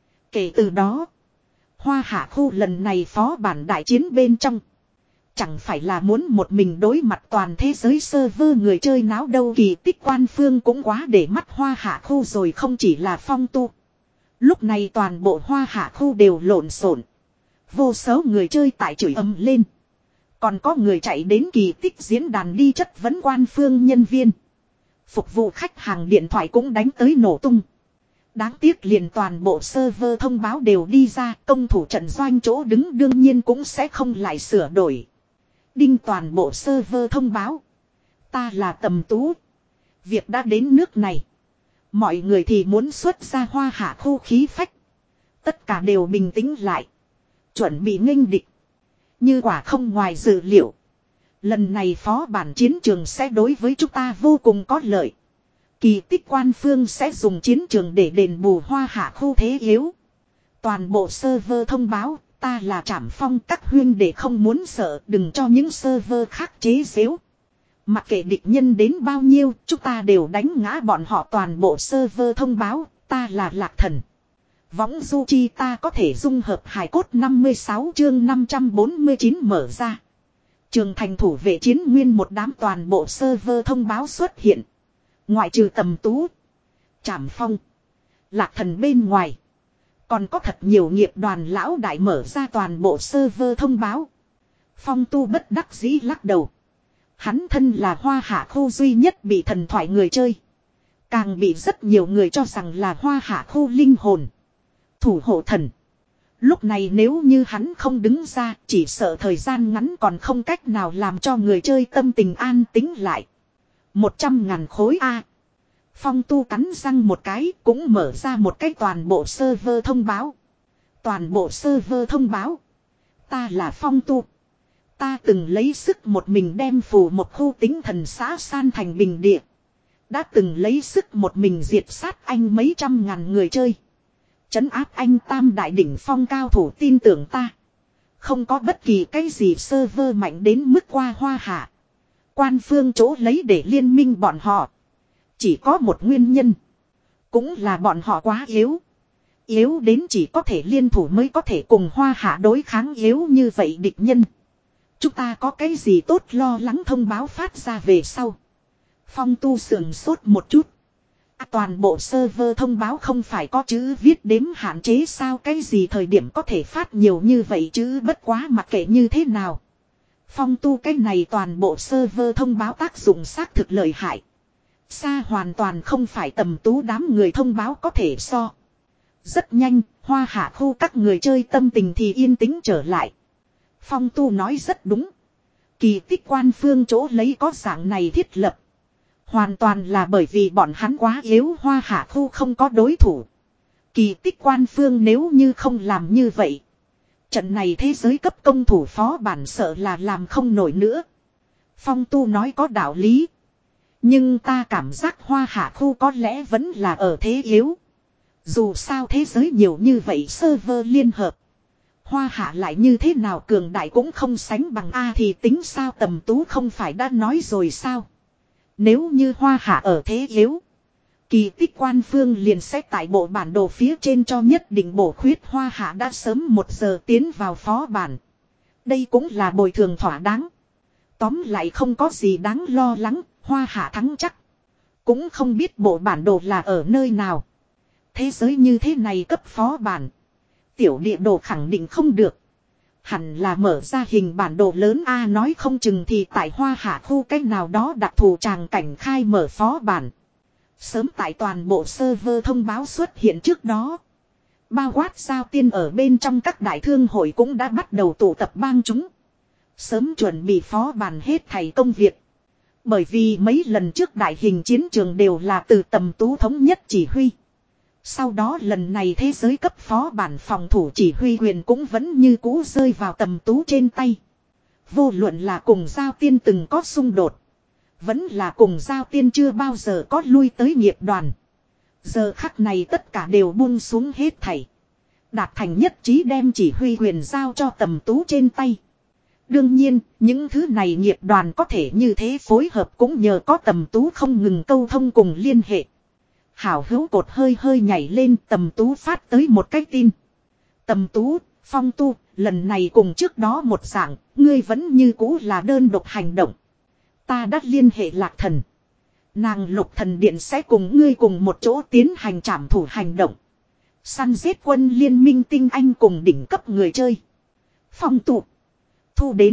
Kể từ đó. Hoa Hạ khu lần này phó bản đại chiến bên trong. Chẳng phải là muốn một mình đối mặt toàn thế giới server người chơi náo đâu. Kỳ tích quan phương cũng quá để mắt Hoa Hạ khu rồi không chỉ là Phong Tu. Lúc này toàn bộ Hoa Hạ khu đều lộn xộn. Vô số người chơi tại chửi ầm lên. Còn có người chạy đến kỳ tích diễn đàn đi chất vấn quan phương nhân viên. Phục vụ khách hàng điện thoại cũng đánh tới nổ tung. Đáng tiếc liền toàn bộ server thông báo đều đi ra. Công thủ trận doanh chỗ đứng đương nhiên cũng sẽ không lại sửa đổi. Đinh toàn bộ server thông báo. Ta là Tầm Tú. Việc đã đến nước này. Mọi người thì muốn xuất ra Hoa Hạ khu khí phách. Tất cả đều bình tĩnh lại. Chuẩn bị nghênh địch. Như quả không ngoài dự liệu. Lần này phó bản chiến trường sẽ đối với chúng ta vô cùng có lợi. Kỳ tích quan phương sẽ dùng chiến trường để đền bù Hoa Hạ khu thế yếu. Toàn bộ server thông báo. Ta là Trảm Phong các huyên để không muốn sợ đừng cho những server khác chế giễu. Mặc kệ địch nhân đến bao nhiêu, chúng ta đều đánh ngã bọn họ toàn bộ server thông báo, ta là Lạc Thần. Võng du chi ta có thể dung hợp hài cốt năm mươi sáu chương năm trăm bốn mươi chín mở ra. Trường thành thủ vệ chiến nguyên một đám toàn bộ server thông báo xuất hiện. Ngoại trừ Tầm Tú, Trảm Phong, Lạc Thần bên ngoài. Còn có thật nhiều nghiệp đoàn lão đại mở ra toàn bộ server thông báo. Phong Tu bất đắc dĩ lắc đầu. Hắn thân là Hoa Hạ khu duy nhất bị thần thoại người chơi. Càng bị rất nhiều người cho rằng là Hoa Hạ khu linh hồn. Thủ hộ thần. Lúc này nếu như hắn không đứng ra, chỉ sợ thời gian ngắn còn không cách nào làm cho người chơi tâm tình an tĩnh lại. Một trăm ngàn khối A. Phong Tu cắn răng một cái cũng mở ra một cái toàn bộ server thông báo. Toàn bộ server thông báo. Ta là Phong Tu. Ta từng lấy sức một mình đem phù một khu tính thần xã san thành bình địa. Đã từng lấy sức một mình diệt sát anh mấy trăm ngàn người chơi. Trấn áp anh tam đại đỉnh phong cao thủ, tin tưởng ta. Không có bất kỳ cái gì server mạnh đến mức qua Hoa Hạ. Quan phương chỗ lấy để liên minh bọn họ. Chỉ có một nguyên nhân. Cũng là bọn họ quá yếu. Yếu đến chỉ có thể liên thủ mới có thể cùng Hoa Hạ đối kháng yếu như vậy địch nhân. Chúng ta có cái gì tốt lo lắng, thông báo phát ra về sau. Phong Tu sườn sốt một chút. À, toàn bộ server thông báo không phải có chữ viết đếm hạn chế sao, cái gì thời điểm có thể phát nhiều như vậy chứ, bất quá mặc kệ như thế nào. Phong Tu cái này toàn bộ server thông báo tác dụng xác thực lợi hại. Xa hoàn toàn không phải Tầm Tú đám người thông báo có thể so. Rất nhanh, Hoa Hạ khu các người chơi tâm tình thì yên tĩnh trở lại. Phong Tu nói rất đúng. Kỳ tích quan phương chỗ lấy có dạng này thiết lập. Hoàn toàn là bởi vì bọn hắn quá yếu, Hoa Hạ khu không có đối thủ. Kỳ tích quan phương nếu như không làm như vậy. Trận này thế giới cấp công thủ phó bản sợ là làm không nổi nữa. Phong Tu nói có đạo lý. Nhưng ta cảm giác Hoa Hạ khu có lẽ vẫn là ở thế yếu. Dù sao thế giới nhiều như vậy server liên hợp. Hoa Hạ lại như thế nào cường đại cũng không sánh bằng A thì tính sao, Tầm Tú không phải đã nói rồi sao. Nếu như Hoa Hạ ở thế yếu. Kỳ tích quan phương liền sẽ tại bộ bản đồ phía trên cho nhất định bổ khuyết, Hoa Hạ đã sớm một giờ tiến vào phó bản. Đây cũng là bồi thường thỏa đáng. Tóm lại không có gì đáng lo lắng, Hoa Hạ thắng chắc. Cũng không biết bộ bản đồ là ở nơi nào. Thế giới như thế này cấp phó bản. Tiểu địa đồ khẳng định không được. Hẳn là mở ra hình bản đồ lớn A, nói không chừng thì tại Hoa Hạ khu cách nào đó đặc thù tràng cảnh khai mở phó bản. Sớm tại toàn bộ server thông báo xuất hiện trước đó. Bao quát Giao Tiên ở bên trong các đại thương hội cũng đã bắt đầu tụ tập bang chúng. Sớm chuẩn bị phó bản hết thảy công việc. Bởi vì mấy lần trước đại hình chiến trường đều là từ Tầm Tú thống nhất chỉ huy. Sau đó lần này thế giới cấp phó bản phòng thủ chỉ huy quyền cũng vẫn như cũ rơi vào Tầm Tú trên tay. Vô luận là cùng Giao Tiên từng có xung đột. Vẫn là cùng Giao Tiên chưa bao giờ có lui tới nghiệp đoàn. Giờ khắc này tất cả đều buông xuống hết thảy. Đạt thành nhất trí đem chỉ huy quyền giao cho Tầm Tú trên tay. Đương nhiên, những thứ này nghiệp đoàn có thể như thế phối hợp cũng nhờ có Tầm Tú không ngừng câu thông cùng liên hệ. Hảo hữu cột hơi hơi nhảy lên, Tầm Tú phát tới một cái tin. Tầm Tú, Phong Tu, lần này cùng trước đó một dạng, ngươi vẫn như cũ là đơn độc hành động. Ta đã liên hệ Lạc Thần. Nàng Lục Thần Điện sẽ cùng ngươi cùng một chỗ tiến hành trảm thủ hành động. Săn giết quân liên minh tinh anh cùng đỉnh cấp người chơi. Phong Tu. Thu đến.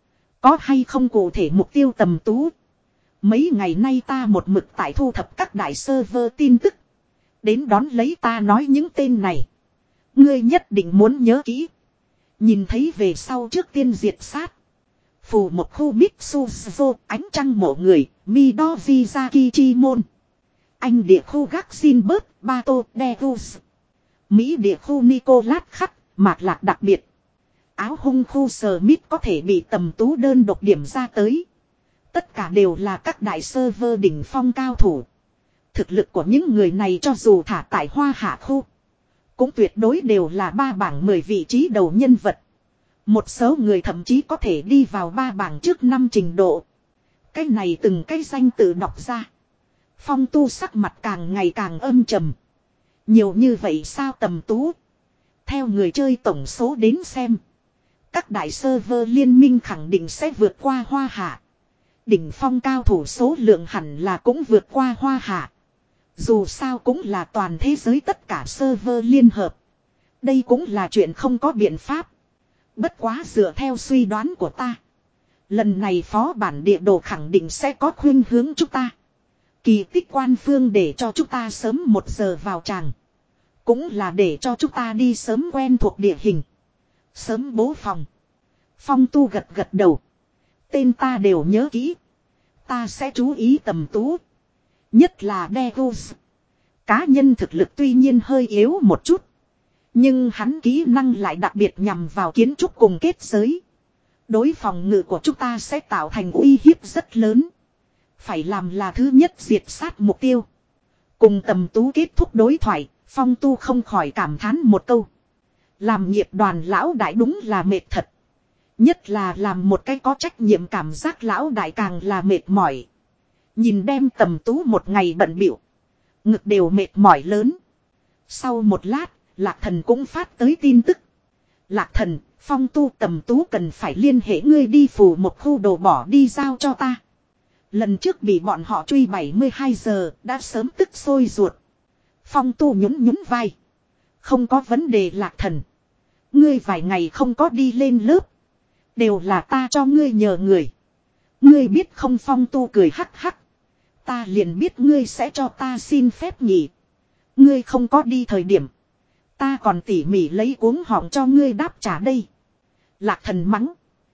Có hay không cụ thể mục tiêu Tầm Tú? Mấy ngày nay ta một mực tại thu thập các đại server tin tức. Đến đón lấy ta nói những tên này. Ngươi nhất định muốn nhớ kỹ. Nhìn thấy về sau trước tiên diệt sát. Phù một khu Mitsuzo, ánh trăng mộ người, Midori Kichimon. Anh địa khu Gaxinberg, Bato, Deus. Mỹ địa khu Nicolas Khắc, Mạc Lạc đặc biệt. Áo hung khu Smith có thể bị Tầm Tú đơn độc điểm ra tới. Tất cả đều là các đại server đỉnh phong cao thủ. Thực lực của những người này cho dù thả tại Hoa Hạ khu. Cũng tuyệt đối đều là ba bảng mười vị trí đầu nhân vật. Một số người thậm chí có thể đi vào ba bảng trước năm trình độ. Cái này từng cái danh tự đọc ra. Phong Tu sắc mặt càng ngày càng âm trầm. Nhiều như vậy sao Tầm Tú? Theo người chơi tổng số đến xem. Các đại server liên minh khẳng định sẽ vượt qua Hoa Hạ. Đỉnh phong cao thủ số lượng hẳn là cũng vượt qua Hoa Hạ. Dù sao cũng là toàn thế giới tất cả server liên hợp. Đây cũng là chuyện không có biện pháp. Bất quá dựa theo suy đoán của ta. Lần này phó bản địa đồ khẳng định sẽ có khuynh hướng chúng ta. Kỳ tích quan phương để cho chúng ta sớm một giờ vào tràng. Cũng là để cho chúng ta đi sớm quen thuộc địa hình. Sớm bố phòng. Phong Tu gật gật đầu. Tên ta đều nhớ kỹ. Ta sẽ chú ý Tầm Tú. Nhất là Deus. Cá nhân thực lực tuy nhiên hơi yếu một chút. Nhưng hắn kỹ năng lại đặc biệt nhằm vào kiến trúc cùng kết giới. Đối phòng ngự của chúng ta sẽ tạo thành uy hiếp rất lớn. Phải làm là thứ nhất diệt sát mục tiêu. Cùng Tầm Tú kết thúc đối thoại, Phong Tu không khỏi cảm thán một câu. Làm nghiệp đoàn lão đại đúng là mệt thật. Nhất là làm một cái có trách nhiệm cảm giác lão đại càng là mệt mỏi. Nhìn đem Tầm Tú một ngày bận bịu, ngực đều mệt mỏi lớn. Sau một lát, Lạc Thần cũng phát tới tin tức. Lạc Thần, Phong Tu Tầm Tú cần phải liên hệ ngươi đi phù một khu đồ bỏ đi giao cho ta. Lần trước bị bọn họ truy bảy mươi hai giờ, đã sớm tức sôi ruột. Phong Tu nhún nhún vai. Không có vấn đề Lạc Thần. Ngươi vài ngày không có đi lên lớp. Đều là ta cho ngươi nhờ người. Ngươi biết không? Phong Tu cười hắc hắc. Ta liền biết ngươi sẽ cho ta xin phép nghỉ. Ngươi không có đi thời điểm. Ta còn tỉ mỉ lấy cuống họng cho ngươi đáp trả đây. Lạc Thần mắng.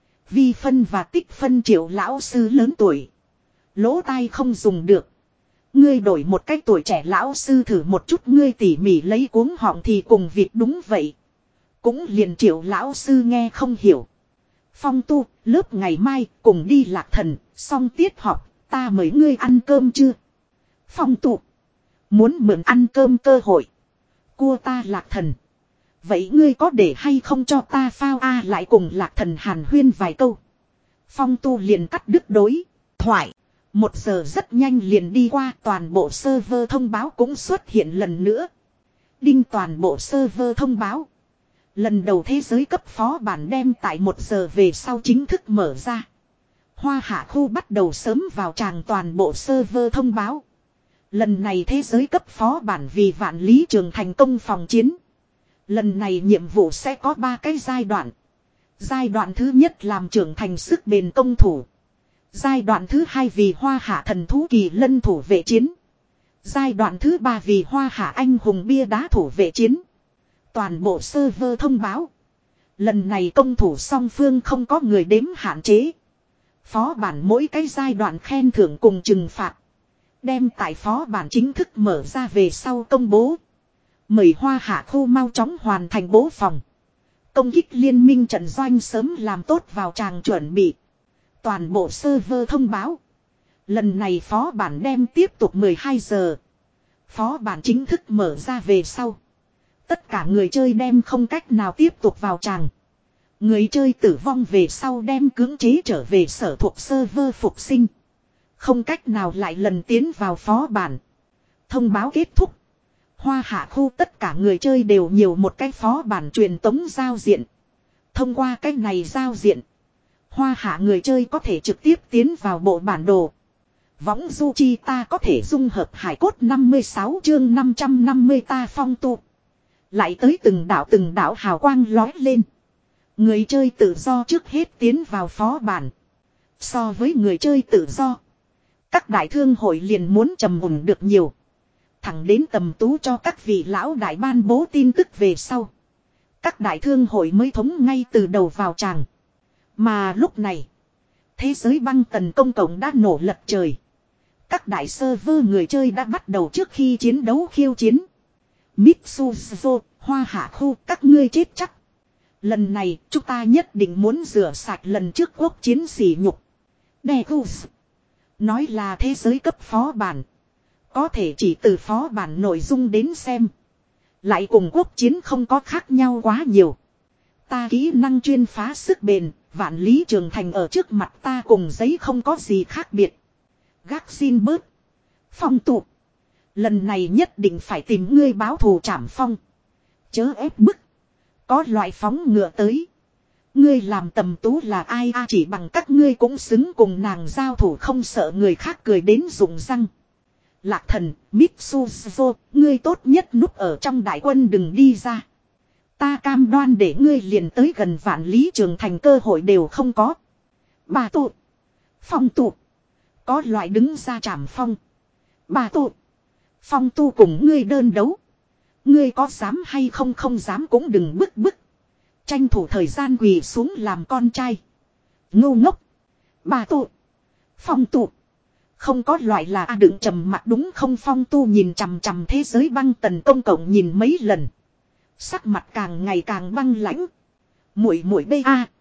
Vi phân và tích phân Triệu lão sư lớn tuổi. Lỗ tai không dùng được. Ngươi đổi một cách tuổi trẻ lão sư thử một chút, ngươi tỉ mỉ lấy cuống họng thì cùng vịt đúng vậy. Cũng liền Triệu lão sư nghe không hiểu. Phong Tu, lớp ngày mai cùng đi Lạc Thần, xong tiết học, ta mời ngươi ăn cơm chưa? Phong Tu, muốn mượn ăn cơm cơ hội. Cua ta Lạc Thần. Vậy ngươi có để hay không cho ta phao a à, lại cùng Lạc Thần hàn huyên vài câu. Phong Tu liền cắt đứt đối thoại. Một giờ rất nhanh liền đi qua, toàn bộ server thông báo cũng xuất hiện lần nữa. Đinh, toàn bộ server thông báo. Lần đầu thế giới cấp phó bản đem tại một giờ về sau chính thức mở ra. Hoa Hạ khu bắt đầu sớm vào tràng, toàn bộ server thông báo. Lần này thế giới cấp phó bản vì vạn lý trường thành công phòng chiến. Lần này nhiệm vụ sẽ có ba cái giai đoạn. Giai đoạn thứ nhất làm trưởng thành sức bền công thủ. Giai đoạn thứ hai vì Hoa Hạ thần thú kỳ lân thủ vệ chiến. Giai đoạn thứ ba vì Hoa Hạ anh hùng bia đá thủ vệ chiến. Toàn bộ server thông báo. Lần này công thủ song phương không có người đếm hạn chế. Phó bản mỗi cái giai đoạn khen thưởng cùng trừng phạt. Đem tại phó bản chính thức mở ra về sau công bố. Mời Hoa Hạ khu mau chóng hoàn thành bố phòng. Công kích liên minh trận doanh sớm làm tốt vào tràng chuẩn bị. Toàn bộ server thông báo. Lần này phó bản đem tiếp tục mười hai giờ. Phó bản chính thức mở ra về sau. Tất cả người chơi đem không cách nào tiếp tục vào tràng. Người chơi tử vong về sau đem cưỡng chế trở về sở thuộc server phục sinh. Không cách nào lại lần tiến vào phó bản. Thông báo kết thúc. Hoa Hạ khu tất cả người chơi đều nhiều một cái phó bản truyền tống giao diện. Thông qua cái này giao diện, Hoa Hạ người chơi có thể trực tiếp tiến vào bộ bản đồ. Võng du chi ta có thể dung hợp hải cốt năm mươi sáu chương năm trăm năm mươi ta Phong Tu. Lại tới từng đảo từng đảo hào quang lói lên. Người chơi tự do trước hết tiến vào phó bản. So với người chơi tự do, các đại thương hội liền muốn trầm ổn được nhiều. Thẳng đến Tầm Tú cho các vị lão đại ban bố tin tức về sau, các đại thương hội mới thống ngay từ đầu vào tràng. Mà lúc này, thế giới băng tần công cộng đã nổ lật trời. Các đại server người chơi đã bắt đầu trước khi chiến đấu khiêu chiến. Mitsuzo, Hoa Hạ khu, các ngươi chết chắc. Lần này chúng ta nhất định muốn rửa sạch lần trước quốc chiến sỉ nhục. Degus nói là thế giới cấp phó bản. Có thể chỉ từ phó bản nội dung đến xem. Lại cùng quốc chiến không có khác nhau quá nhiều. Ta kỹ năng chuyên phá sức bền, vạn lý trường thành ở trước mặt ta cùng giấy không có gì khác biệt. Gác xin bớt. Phong tụ. Lần này nhất định phải tìm ngươi báo thù trảm phong. Chớ ép bức. Có loại phóng ngựa tới. Ngươi làm Tầm Tú là ai a à, chỉ bằng các ngươi cũng xứng cùng nàng giao thủ, không sợ người khác cười đến rụng răng. Lạc Thần, Mitsuzo, ngươi tốt nhất núp ở trong đại quân đừng đi ra. Ta cam đoan để ngươi liền tới gần vạn lý trường thành cơ hội đều không có. Bà tụ. Phong tụ. Có loại đứng ra trảm phong. Bà tụ. Phong tu cùng ngươi đơn đấu. Ngươi có dám hay không? Không dám cũng đừng bức bức. Tranh thủ thời gian quỳ xuống làm con trai. Ngu ngốc. Bà tụ. Phong tụ. Không có loại là a đựng trầm mặt đúng không? Phong tu nhìn chằm chằm thế giới băng tần công cộng nhìn mấy lần. Sắc mặt càng ngày càng băng lãnh. Muội muội bê a.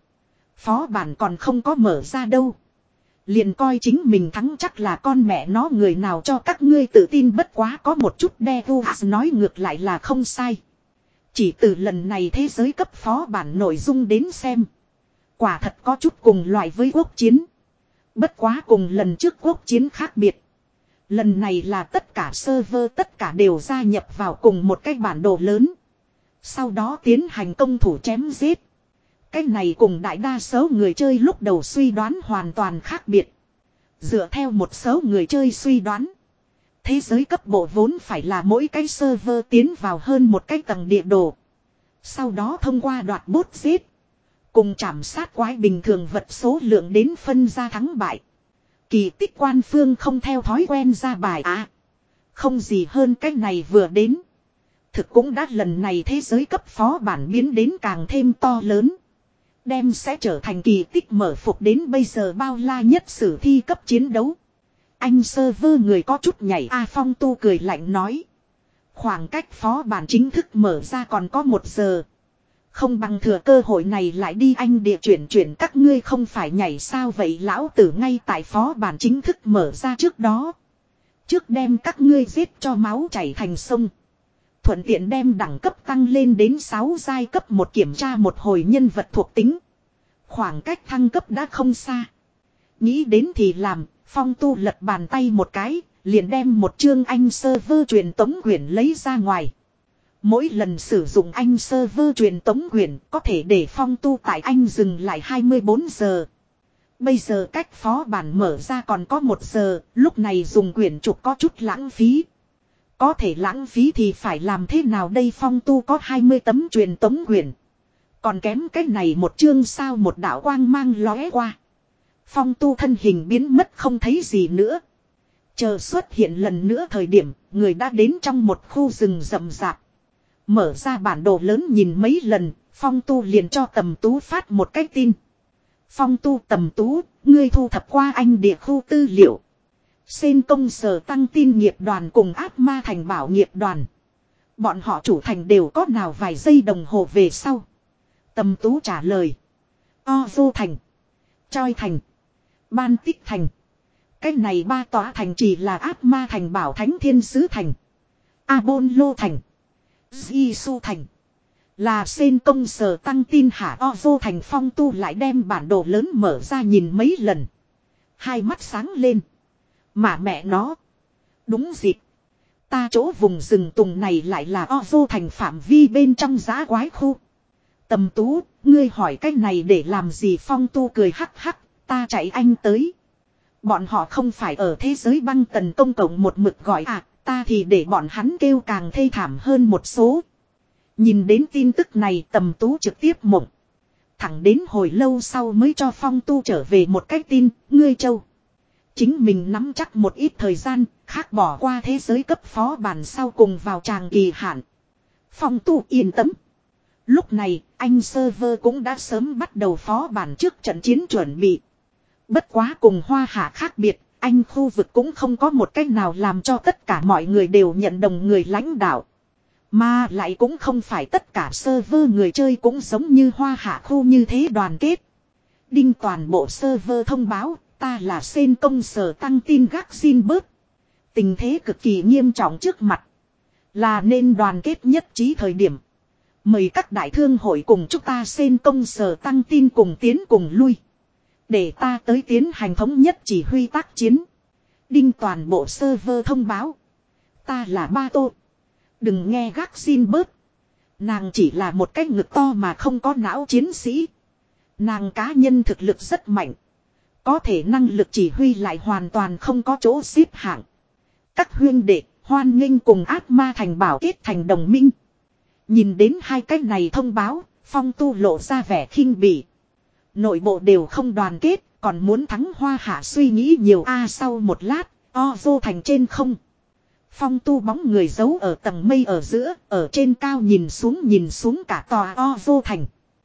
Phó bản còn không có mở ra đâu. Liền coi chính mình thắng chắc là con mẹ nó người nào cho các ngươi tự tin, bất quá có một chút đe vu nói ngược lại là không sai. Chỉ từ lần này thế giới cấp phó bản nội dung đến xem. Quả thật có chút cùng loại với quốc chiến. Bất quá cùng lần trước quốc chiến khác biệt. Lần này là tất cả server tất cả đều gia nhập vào cùng một cái bản đồ lớn. Sau đó tiến hành công thủ chém giết. Cái này cùng đại đa số người chơi lúc đầu suy đoán hoàn toàn khác biệt. Dựa theo một số người chơi suy đoán. Thế giới cấp bộ vốn phải là mỗi cái server tiến vào hơn một cái tầng địa đồ. Sau đó thông qua đoạt bốt giết. Cùng chạm sát quái bình thường vật số lượng đến phân ra thắng bại. Kỳ tích quan phương không theo thói quen ra bài à. Không gì hơn cái này vừa đến. Thực cũng đã lần này thế giới cấp phó bản biến đến càng thêm to lớn. Đem sẽ trở thành kỳ tích mở phục đến bây giờ bao la nhất sử thi cấp chiến đấu. Anh server người có chút nhảy A Phong Tu cười lạnh nói. Khoảng cách phó bản chính thức mở ra còn có một giờ. Không bằng thừa cơ hội này lại đi anh địa chuyển chuyển các ngươi không phải nhảy sao vậy lão tử ngay tại phó bản chính thức mở ra trước đó. Trước đem các ngươi giết cho máu chảy thành sông. Thuận tiện đem đẳng cấp tăng lên đến sáu giai cấp một kiểm tra một hồi nhân vật thuộc tính. Khoảng cách thăng cấp đã không xa. Nghĩ đến thì làm, Phong Tu lật bàn tay một cái, liền đem một chương anh server truyền tống quyển lấy ra ngoài. Mỗi lần sử dụng anh server truyền tống quyển có thể để Phong Tu tại anh dừng lại hai mươi bốn giờ. Bây giờ cách phó bản mở ra còn có một giờ, lúc này dùng quyển trục có chút lãng phí. Có thể lãng phí thì phải làm thế nào đây? Phong Tu có hai mươi tấm truyền tống quyển. Còn kém cái này một chương sao, một đạo quang mang lóe qua. Phong Tu thân hình biến mất không thấy gì nữa. Chờ xuất hiện lần nữa thời điểm, người đã đến trong một khu rừng rậm rạp. Mở ra bản đồ lớn nhìn mấy lần, Phong Tu liền cho Tầm Tú phát một cái tin. Phong Tu Tầm Tú, ngươi thu thập qua anh địa khu tư liệu. Sen công sở tăng tin nghiệp đoàn cùng ác ma thành bảo nghiệp đoàn. Bọn họ chủ thành đều có nào vài giây đồng hồ về sau. Tầm Tú trả lời. O vô thành. Choi thành. Ban tích thành. Cái này ba tòa thành chỉ là ác ma thành bảo thánh thiên sứ thành. A-bôn lô thành. Giê-xu thành. Là sen công sở tăng tin hả? O vô thành. Phong Tu lại đem bản đồ lớn mở ra nhìn mấy lần. Hai mắt sáng lên. Mà mẹ nó. Đúng dịp. Ta chỗ vùng rừng tùng này lại là O vô thành phạm vi bên trong giá quái khu. Tầm Tú, ngươi hỏi cái này để làm gì? Phong Tu cười hắc hắc, ta chạy anh tới. Bọn họ không phải ở thế giới băng tần công cộng một mực gọi à, ta thì để bọn hắn kêu càng thê thảm hơn một số. Nhìn đến tin tức này Tầm Tú trực tiếp mộng. Thẳng đến hồi lâu sau mới cho Phong Tu trở về một cái tin, ngươi châu. Chính mình nắm chắc một ít thời gian, khác bỏ qua thế giới cấp phó bản sau cùng vào tràng kỳ hạn. Phong Tu yên tâm. Lúc này, anh server cũng đã sớm bắt đầu phó bản trước trận chiến chuẩn bị. Bất quá cùng Hoa Hạ khác biệt, anh khu vực cũng không có một cách nào làm cho tất cả mọi người đều nhận đồng người lãnh đạo. Mà lại cũng không phải tất cả server người chơi cũng giống như Hoa Hạ khu như thế đoàn kết. Đinh toàn bộ server thông báo, ta là sen công sở tăng tin gác xin bớt. Tình thế cực kỳ nghiêm trọng trước mặt. Là nên đoàn kết nhất trí thời điểm. Mời các đại thương hội cùng chúng ta sen công sở tăng tin cùng tiến cùng lui. Để ta tới tiến hành thống nhất chỉ huy tác chiến. Đinh toàn bộ server thông báo. Ta là Ba Tô. Đừng nghe gác xin bớt. Nàng chỉ là một cái ngực to mà không có não chiến sĩ. Nàng cá nhân thực lực rất mạnh. Có thể năng lực chỉ huy lại hoàn toàn không có chỗ xếp hạng. Các huyên đệ hoan nghênh cùng ác ma thành bảo kết thành đồng minh. Nhìn đến hai cái này thông báo, Phong Tu lộ ra vẻ khinh bỉ. Nội bộ đều không đoàn kết, còn muốn thắng Hoa Hạ suy nghĩ nhiều a. Sau một lát, O vô thành trên không. Phong Tu bóng người giấu ở tầng mây ở giữa, ở trên cao nhìn xuống nhìn xuống cả tòa O vô thành.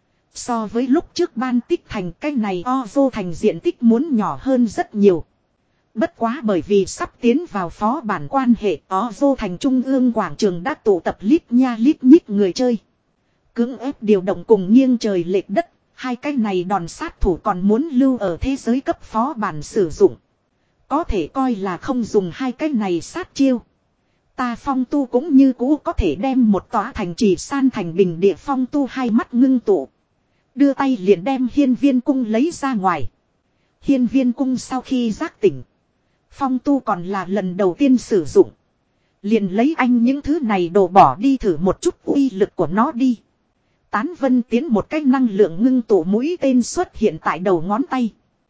So với lúc trước Ban Tích thành, cái này O vô thành diện tích muốn nhỏ hơn rất nhiều. Bất quá bởi vì sắp tiến vào phó bản quan hệ, O vô thành trung ương quảng trường đã tụ tập lít nha lít nhít người chơi. Cưỡng ép điều động cùng nghiêng trời lệch đất, hai cái này đòn sát thủ còn muốn lưu ở thế giới cấp phó bản sử dụng. Có thể coi là không dùng hai cái này sát chiêu. Ta Phong Tu cũng như cũ có thể đem một tòa thành trì san thành bình địa. Phong Tu hai mắt ngưng tụ. Đưa tay liền đem hiên viên cung lấy ra ngoài. Hiên viên cung sau khi giác tỉnh. Phong Tu còn là lần đầu tiên sử dụng. Liền lấy anh những thứ này đổ bỏ đi thử một chút uy lực của nó đi. Tán vân tiến một cái năng lượng ngưng tụ mũi tên xuất hiện tại đầu ngón tay.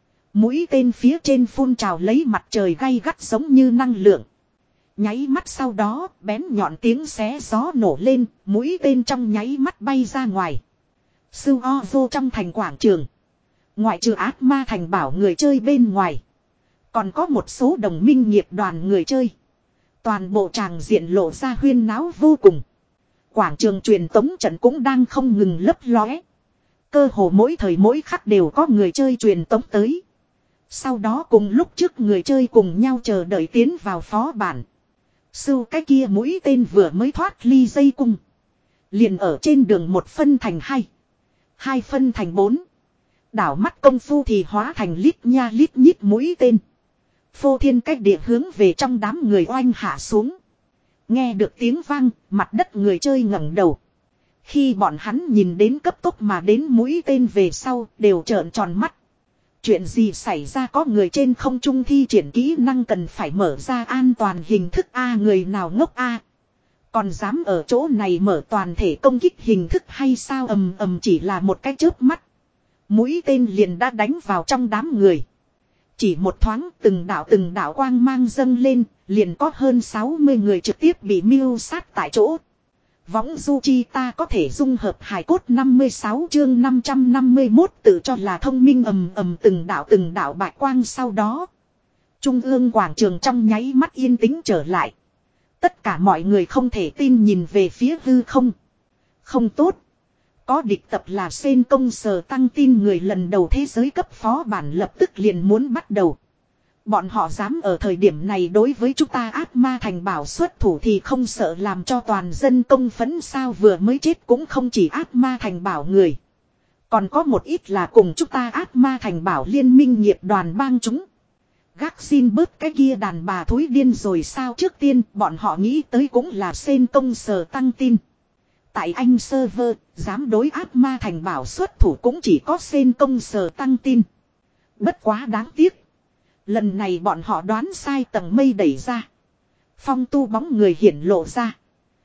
Mũi tên phía trên phun trào lấy mặt trời gay gắt giống như năng lượng. Nháy mắt sau đó bén nhọn tiếng xé gió nổ lên, mũi tên trong nháy mắt bay ra ngoài. Sưu o vô trong thành quảng trường. Ngoại trừ ác ma thành bảo người chơi bên ngoài. Còn có một số đồng minh nghiệp đoàn người chơi. Toàn bộ tràng diện lộ ra huyên náo vô cùng. Quảng trường truyền tống trận cũng đang không ngừng lấp lóe. Cơ hồ mỗi thời mỗi khắc đều có người chơi truyền tống tới. Sau đó cùng lúc trước người chơi cùng nhau chờ đợi tiến vào phó bản. Sưu cái kia mũi tên vừa mới thoát ly dây cung. Liền ở trên đường một phân thành hai. Hai phân thành bốn. Đảo mắt công phu thì hóa thành lít nha lít nhít mũi tên. Phô thiên cách địa hướng về trong đám người oanh hạ xuống. Nghe được tiếng vang, mặt đất người chơi ngẩng đầu. Khi bọn hắn nhìn đến cấp tốc mà đến mũi tên về sau, đều trợn tròn mắt. Chuyện gì xảy ra, có người trên không trung thi triển kỹ năng cần phải mở ra an toàn hình thức A, người nào ngốc A. Còn dám ở chỗ này mở toàn thể công kích hình thức hay sao? Ầm ầm, chỉ là một cái chớp mắt. Mũi tên liền đã đánh vào trong đám người. Chỉ một thoáng từng đạo từng đạo quang mang dâng lên, liền có hơn sáu mươi người trực tiếp bị mưu sát tại chỗ. Võng du chi ta có thể dung hợp hài cốt năm mươi sáu chương năm trăm năm mươi mốt tự cho là thông minh. Ầm ầm, từng đạo từng đạo bạch quang sau đó. Trung ương quảng trường trong nháy mắt yên tĩnh trở lại. Tất cả mọi người không thể tin nhìn về phía hư không. Không tốt. Có địch tập là sen công sờ tăng tin người lần đầu thế giới cấp phó bản lập tức liền muốn bắt đầu. Bọn họ dám ở thời điểm này đối với chúng ta ác ma thành bảo xuất thủ thì không sợ làm cho toàn dân công phẫn sao? Vừa mới chết cũng không chỉ ác ma thành bảo người. Còn có một ít là cùng chúng ta ác ma thành bảo liên minh nghiệp đoàn bang chúng. Gác xin bớt cái kia đàn bà thối điên rồi sao? Trước tiên bọn họ nghĩ tới cũng là sen công sờ tăng tin. Tại anh server, dám đối ác ma thành bảo xuất thủ cũng chỉ có sen công sờ tăng tin. Bất quá đáng tiếc. Lần này bọn họ đoán sai, tầng mây đẩy ra. Phong Tu bóng người hiển lộ ra.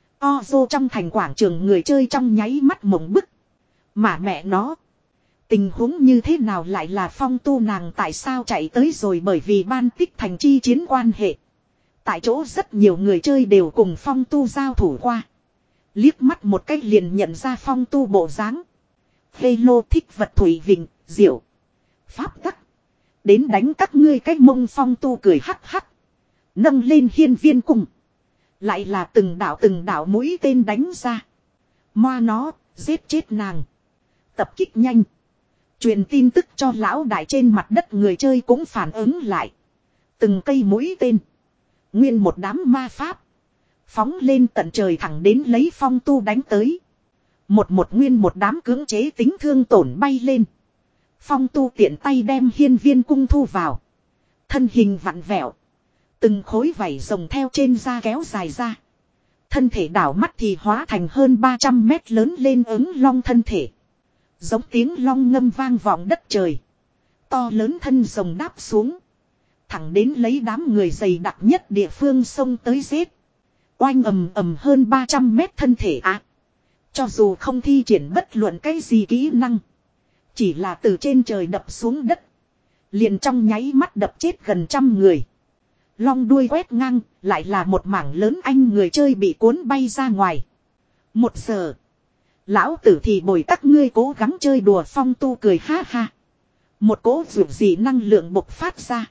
Ozo trong thành quảng trường người chơi trong nháy mắt mộng bức. Mà mẹ nó. Tình huống như thế nào lại là Phong Tu, nàng tại sao chạy tới rồi? Bởi vì ban tích thành chi chiến quan hệ. Tại chỗ rất nhiều người chơi đều cùng Phong Tu giao thủ qua. Liếc mắt một cách liền nhận ra Phong Tu bộ dáng. Hello, thích vật thủy vịnh, diệu. Pháp tắc. Đến đánh các ngươi cái mông. Phong Tu cười hắc hắc. Nâng lên hiên viên cung. Lại là từng đạo từng đạo mũi tên đánh ra. Moa nó, giết chết nàng. Tập kích nhanh. Truyền tin tức cho lão đại. Trên mặt đất người chơi cũng phản ứng lại. Từng cây mũi tên. Nguyên một đám ma pháp. Phóng lên tận trời thẳng đến lấy Phong Tu đánh tới. Một một nguyên một đám cưỡng chế tính thương tổn bay lên. Phong Tu tiện tay đem hiên viên cung thu vào. Thân hình vặn vẹo. Từng khối vảy rồng theo trên da kéo dài ra. Thân thể đảo mắt thì hóa thành hơn ba trăm mét lớn lên ứng long thân thể. Giống tiếng long ngâm vang vọng đất trời. To lớn thân rồng đáp xuống. Thẳng đến lấy đám người dày đặc nhất địa phương sông tới giết. Oanh ầm ầm, hơn ba trăm mét thân thể ạ. À, cho dù không thi triển bất luận cái gì kỹ năng. Chỉ là từ trên trời đập xuống đất. Liền trong nháy mắt đập chết gần trăm người. Long đuôi quét ngang, lại là một mảng lớn anh người chơi bị cuốn bay ra ngoài. Một giờ. Lão tử thì bồi các ngươi cố gắng chơi đùa. Phong Tu cười ha ha. Một cỗ vượt dị năng lượng bộc phát ra.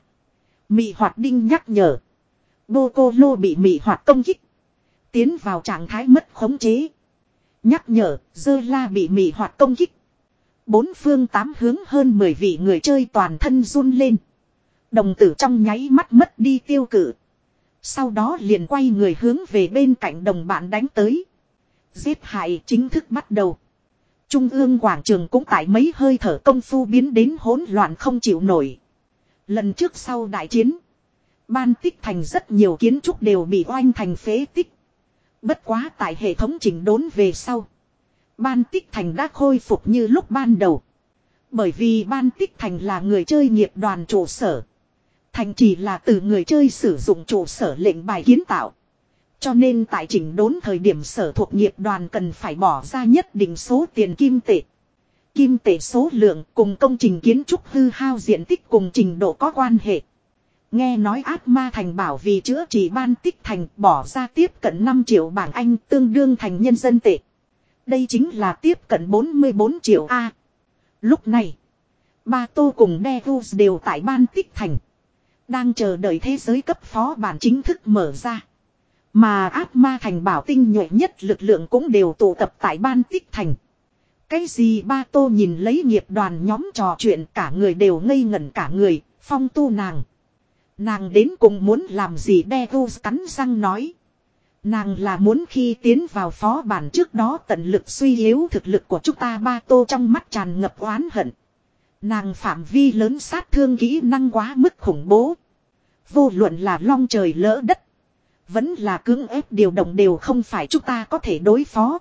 Mị hoạt đinh nhắc nhở. Bô cô lô bị mị hoạt công kích. Tiến vào trạng thái mất khống chế. Nhắc nhở, Dơ La bị mị hoạt công kích. Bốn phương tám hướng hơn mười vị người chơi toàn thân run lên. Đồng tử trong nháy mắt mất đi tiêu cự. Sau đó liền quay người hướng về bên cạnh đồng bạn đánh tới. Giết hại chính thức bắt đầu. Trung ương quảng trường cũng tại mấy hơi thở công phu biến đến hỗn loạn không chịu nổi. Lần trước sau đại chiến, Ban Tích Thành rất nhiều kiến trúc đều bị oanh thành phế tích. Bất quá tại hệ thống chỉnh đốn về sau, Ban Tích Thành đã khôi phục như lúc ban đầu. Bởi vì Ban Tích Thành là người chơi nghiệp đoàn trụ sở. Thành chỉ là từ người chơi sử dụng trụ sở lệnh bài kiến tạo. Cho nên tại chỉnh đốn thời điểm sở thuộc nghiệp đoàn cần phải bỏ ra nhất định số tiền kim tệ. Kim tệ số lượng cùng công trình kiến trúc hư hao diện tích cùng trình độ có quan hệ. Nghe nói ác ma thành bảo vì chữa trị Ban Tích Thành bỏ ra tiếp cận năm triệu bảng Anh tương đương thành nhân dân tệ. Đây chính là tiếp cận bốn mươi bốn triệu A. Lúc này, Ba Tô cùng Devus đều tại Ban Tích Thành. Đang chờ đợi thế giới cấp phó bản chính thức mở ra. Mà ác ma thành bảo tinh nhuệ nhất lực lượng cũng đều tụ tập tại Ban Tích Thành. Cái gì Ba Tô nhìn lấy nghiệp đoàn nhóm trò chuyện cả người đều ngây ngẩn cả người, Phong Tu nàng. Nàng đến cùng muốn làm gì Devus cắn răng nói. Nàng là muốn khi tiến vào phó bản trước đó tận lực suy yếu thực lực của chúng ta. Ba Tô trong mắt tràn ngập oán hận. Nàng phạm vi lớn sát thương kỹ năng quá mức khủng bố. Vô luận là long trời lỡ đất. Vẫn là cưỡng ép điều động đều không phải chúng ta có thể đối phó.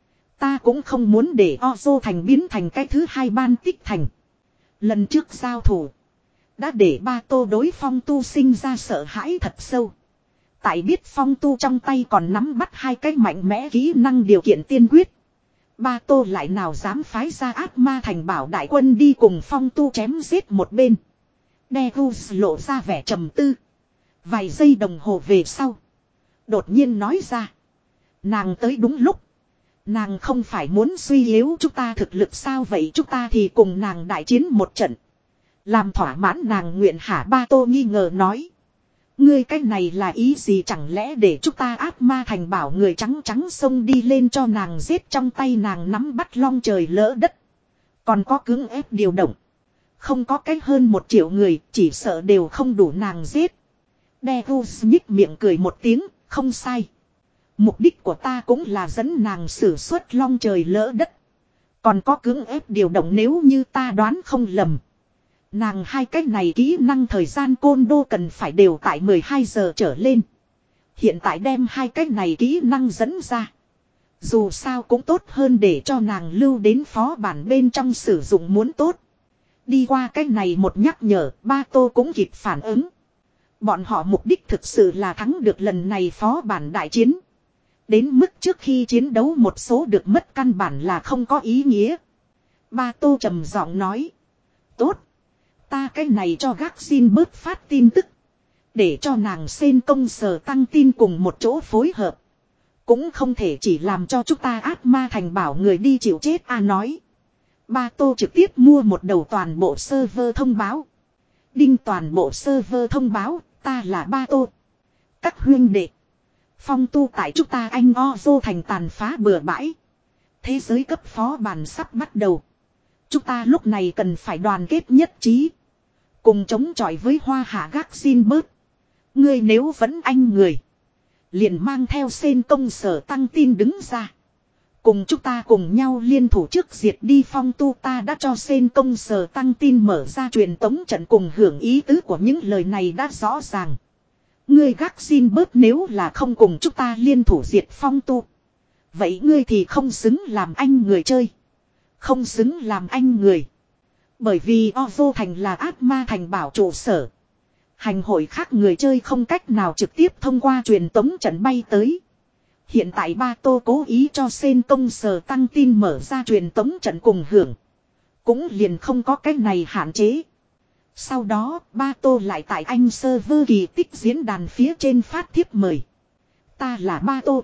Ta cũng không muốn để Ozo thành biến thành cái thứ hai Ban Tích Thành. Lần trước giao thủ đã để Ba Tô đối Phong Tu sinh ra sợ hãi thật sâu. Tại biết Phong Tu trong tay còn nắm bắt hai cái mạnh mẽ kỹ năng điều kiện tiên quyết. Ba Tô lại nào dám phái ra ác ma thành bảo đại quân đi cùng Phong Tu chém giết một bên. Devus lộ ra vẻ trầm tư. Vài giây đồng hồ về sau, đột nhiên nói ra. Nàng tới đúng lúc. Nàng không phải muốn suy yếu chúng ta thực lực sao vậy, chúng ta thì cùng nàng đại chiến một trận. Làm thỏa mãn nàng nguyện hả? Ba Tô nghi ngờ nói. Ngươi cái này là ý gì, chẳng lẽ để chúng ta ác ma thành bảo người trắng trắng xông đi lên cho nàng giết, trong tay nàng nắm bắt long trời lỡ đất. Còn có cưỡng ép điều động. Không có cách hơn một triệu người, chỉ sợ đều không đủ nàng giết. Devus nhích miệng cười một tiếng, không sai. Mục đích của ta cũng là dẫn nàng sử xuất long trời lỡ đất. Còn có cưỡng ép điều động, nếu như ta đoán không lầm. Nàng hai cái này kỹ năng thời gian côn đô cần phải đều tại mười hai giờ trở lên. Hiện tại đem hai cái này kỹ năng dẫn ra. Dù sao cũng tốt hơn để cho nàng lưu đến phó bản bên trong sử dụng muốn tốt. Đi qua cái này một nhắc nhở, Ba Tô cũng kịp phản ứng. Bọn họ mục đích thực sự là thắng được lần này phó bản đại chiến. Đến mức trước khi chiến đấu một số được mất căn bản là không có ý nghĩa. Ba Tô trầm giọng nói. Tốt. Ta cái này cho gác xin bớt phát tin tức. Để cho nàng sen công sở tăng tin cùng một chỗ phối hợp. Cũng không thể chỉ làm cho chúng ta ác ma thành bảo người đi chịu chết a nói. Ba Tô trực tiếp mua một đầu toàn bộ server thông báo. Đinh toàn bộ server thông báo, ta là Ba Tô. Các huynh đệ. Phong Tu tại chúng ta anh Ozo thành tàn phá bừa bãi. Thế giới cấp phó bản sắp bắt đầu. Chúng ta lúc này cần phải đoàn kết nhất trí. Cùng chống chọi với hoa hạ gác xin bớt. Ngươi nếu vẫn anh người. Liền mang theo sen công sở tăng tin đứng ra. Cùng chúng ta cùng nhau liên thủ trước diệt đi Phong Tu. Ta đã cho sen công sở tăng tin mở ra truyền tống trận cùng hưởng ý tứ của những lời này đã rõ ràng. Ngươi gác xin bớt nếu là không cùng chúng ta liên thủ diệt Phong Tu. Vậy ngươi thì không xứng làm anh người chơi. Không xứng làm anh người. Bởi vì Ozo thành là ác ma thành bảo trụ sở. Hành hội khác người chơi không cách nào trực tiếp thông qua truyền tống trận bay tới. Hiện tại Ba Tô cố ý cho sen công sở tăng tin mở ra truyền tống trận cùng hưởng. Cũng liền không có cái này hạn chế. Sau đó Ba Tô lại tại anh server kỳ tích diễn đàn phía trên phát thiếp mời. Ta là Ba Tô.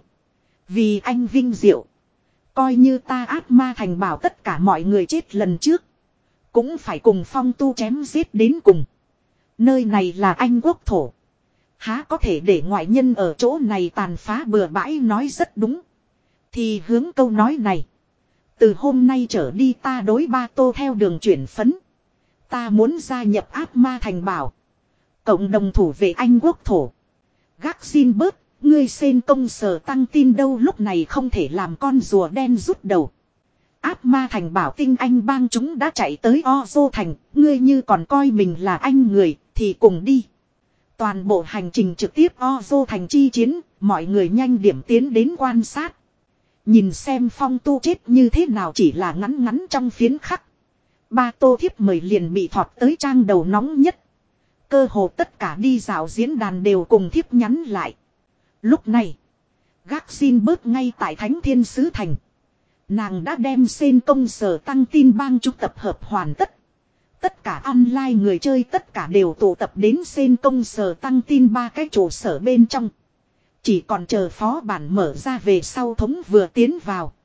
Vì anh vinh diệu. Coi như ta ác ma thành bảo tất cả mọi người chết lần trước. Cũng phải cùng Phong Tu chém giết đến cùng. Nơi này là anh quốc thổ. Há có thể để ngoại nhân ở chỗ này tàn phá bừa bãi, nói rất đúng. Thì hướng câu nói này. Từ hôm nay trở đi ta đối Ba Tô theo đường chuyển phấn. Ta muốn gia nhập ác ma thành bảo. Cộng đồng thủ vệ anh quốc thổ. Gác xin bớt, ngươi sen công sở tăng tin đâu, lúc này không thể làm con rùa đen rút đầu. Áp ma thành bảo tinh anh bang chúng đã chạy tới Ozo thành, ngươi như còn coi mình là anh người, thì cùng đi. Toàn bộ hành trình trực tiếp Ozo thành chi chiến, mọi người nhanh điểm tiến đến quan sát. Nhìn xem Phong Tu chết như thế nào chỉ là ngắn ngắn trong phiến khắc. Ba tô thiếp mời liền bị thọt tới trang đầu nóng nhất. Cơ hồ tất cả đi dạo diễn đàn đều cùng thiếp nhắn lại. Lúc này, gác xin bớt ngay tại Thánh Thiên Sứ Thành. Nàng đã đem sen công sở tăng tin bang chúng tập hợp hoàn tất. Tất cả online người chơi tất cả đều tụ tập đến sen công sở tăng tin ba cái trụ sở bên trong. Chỉ còn chờ phó bản mở ra về sau thống vừa tiến vào.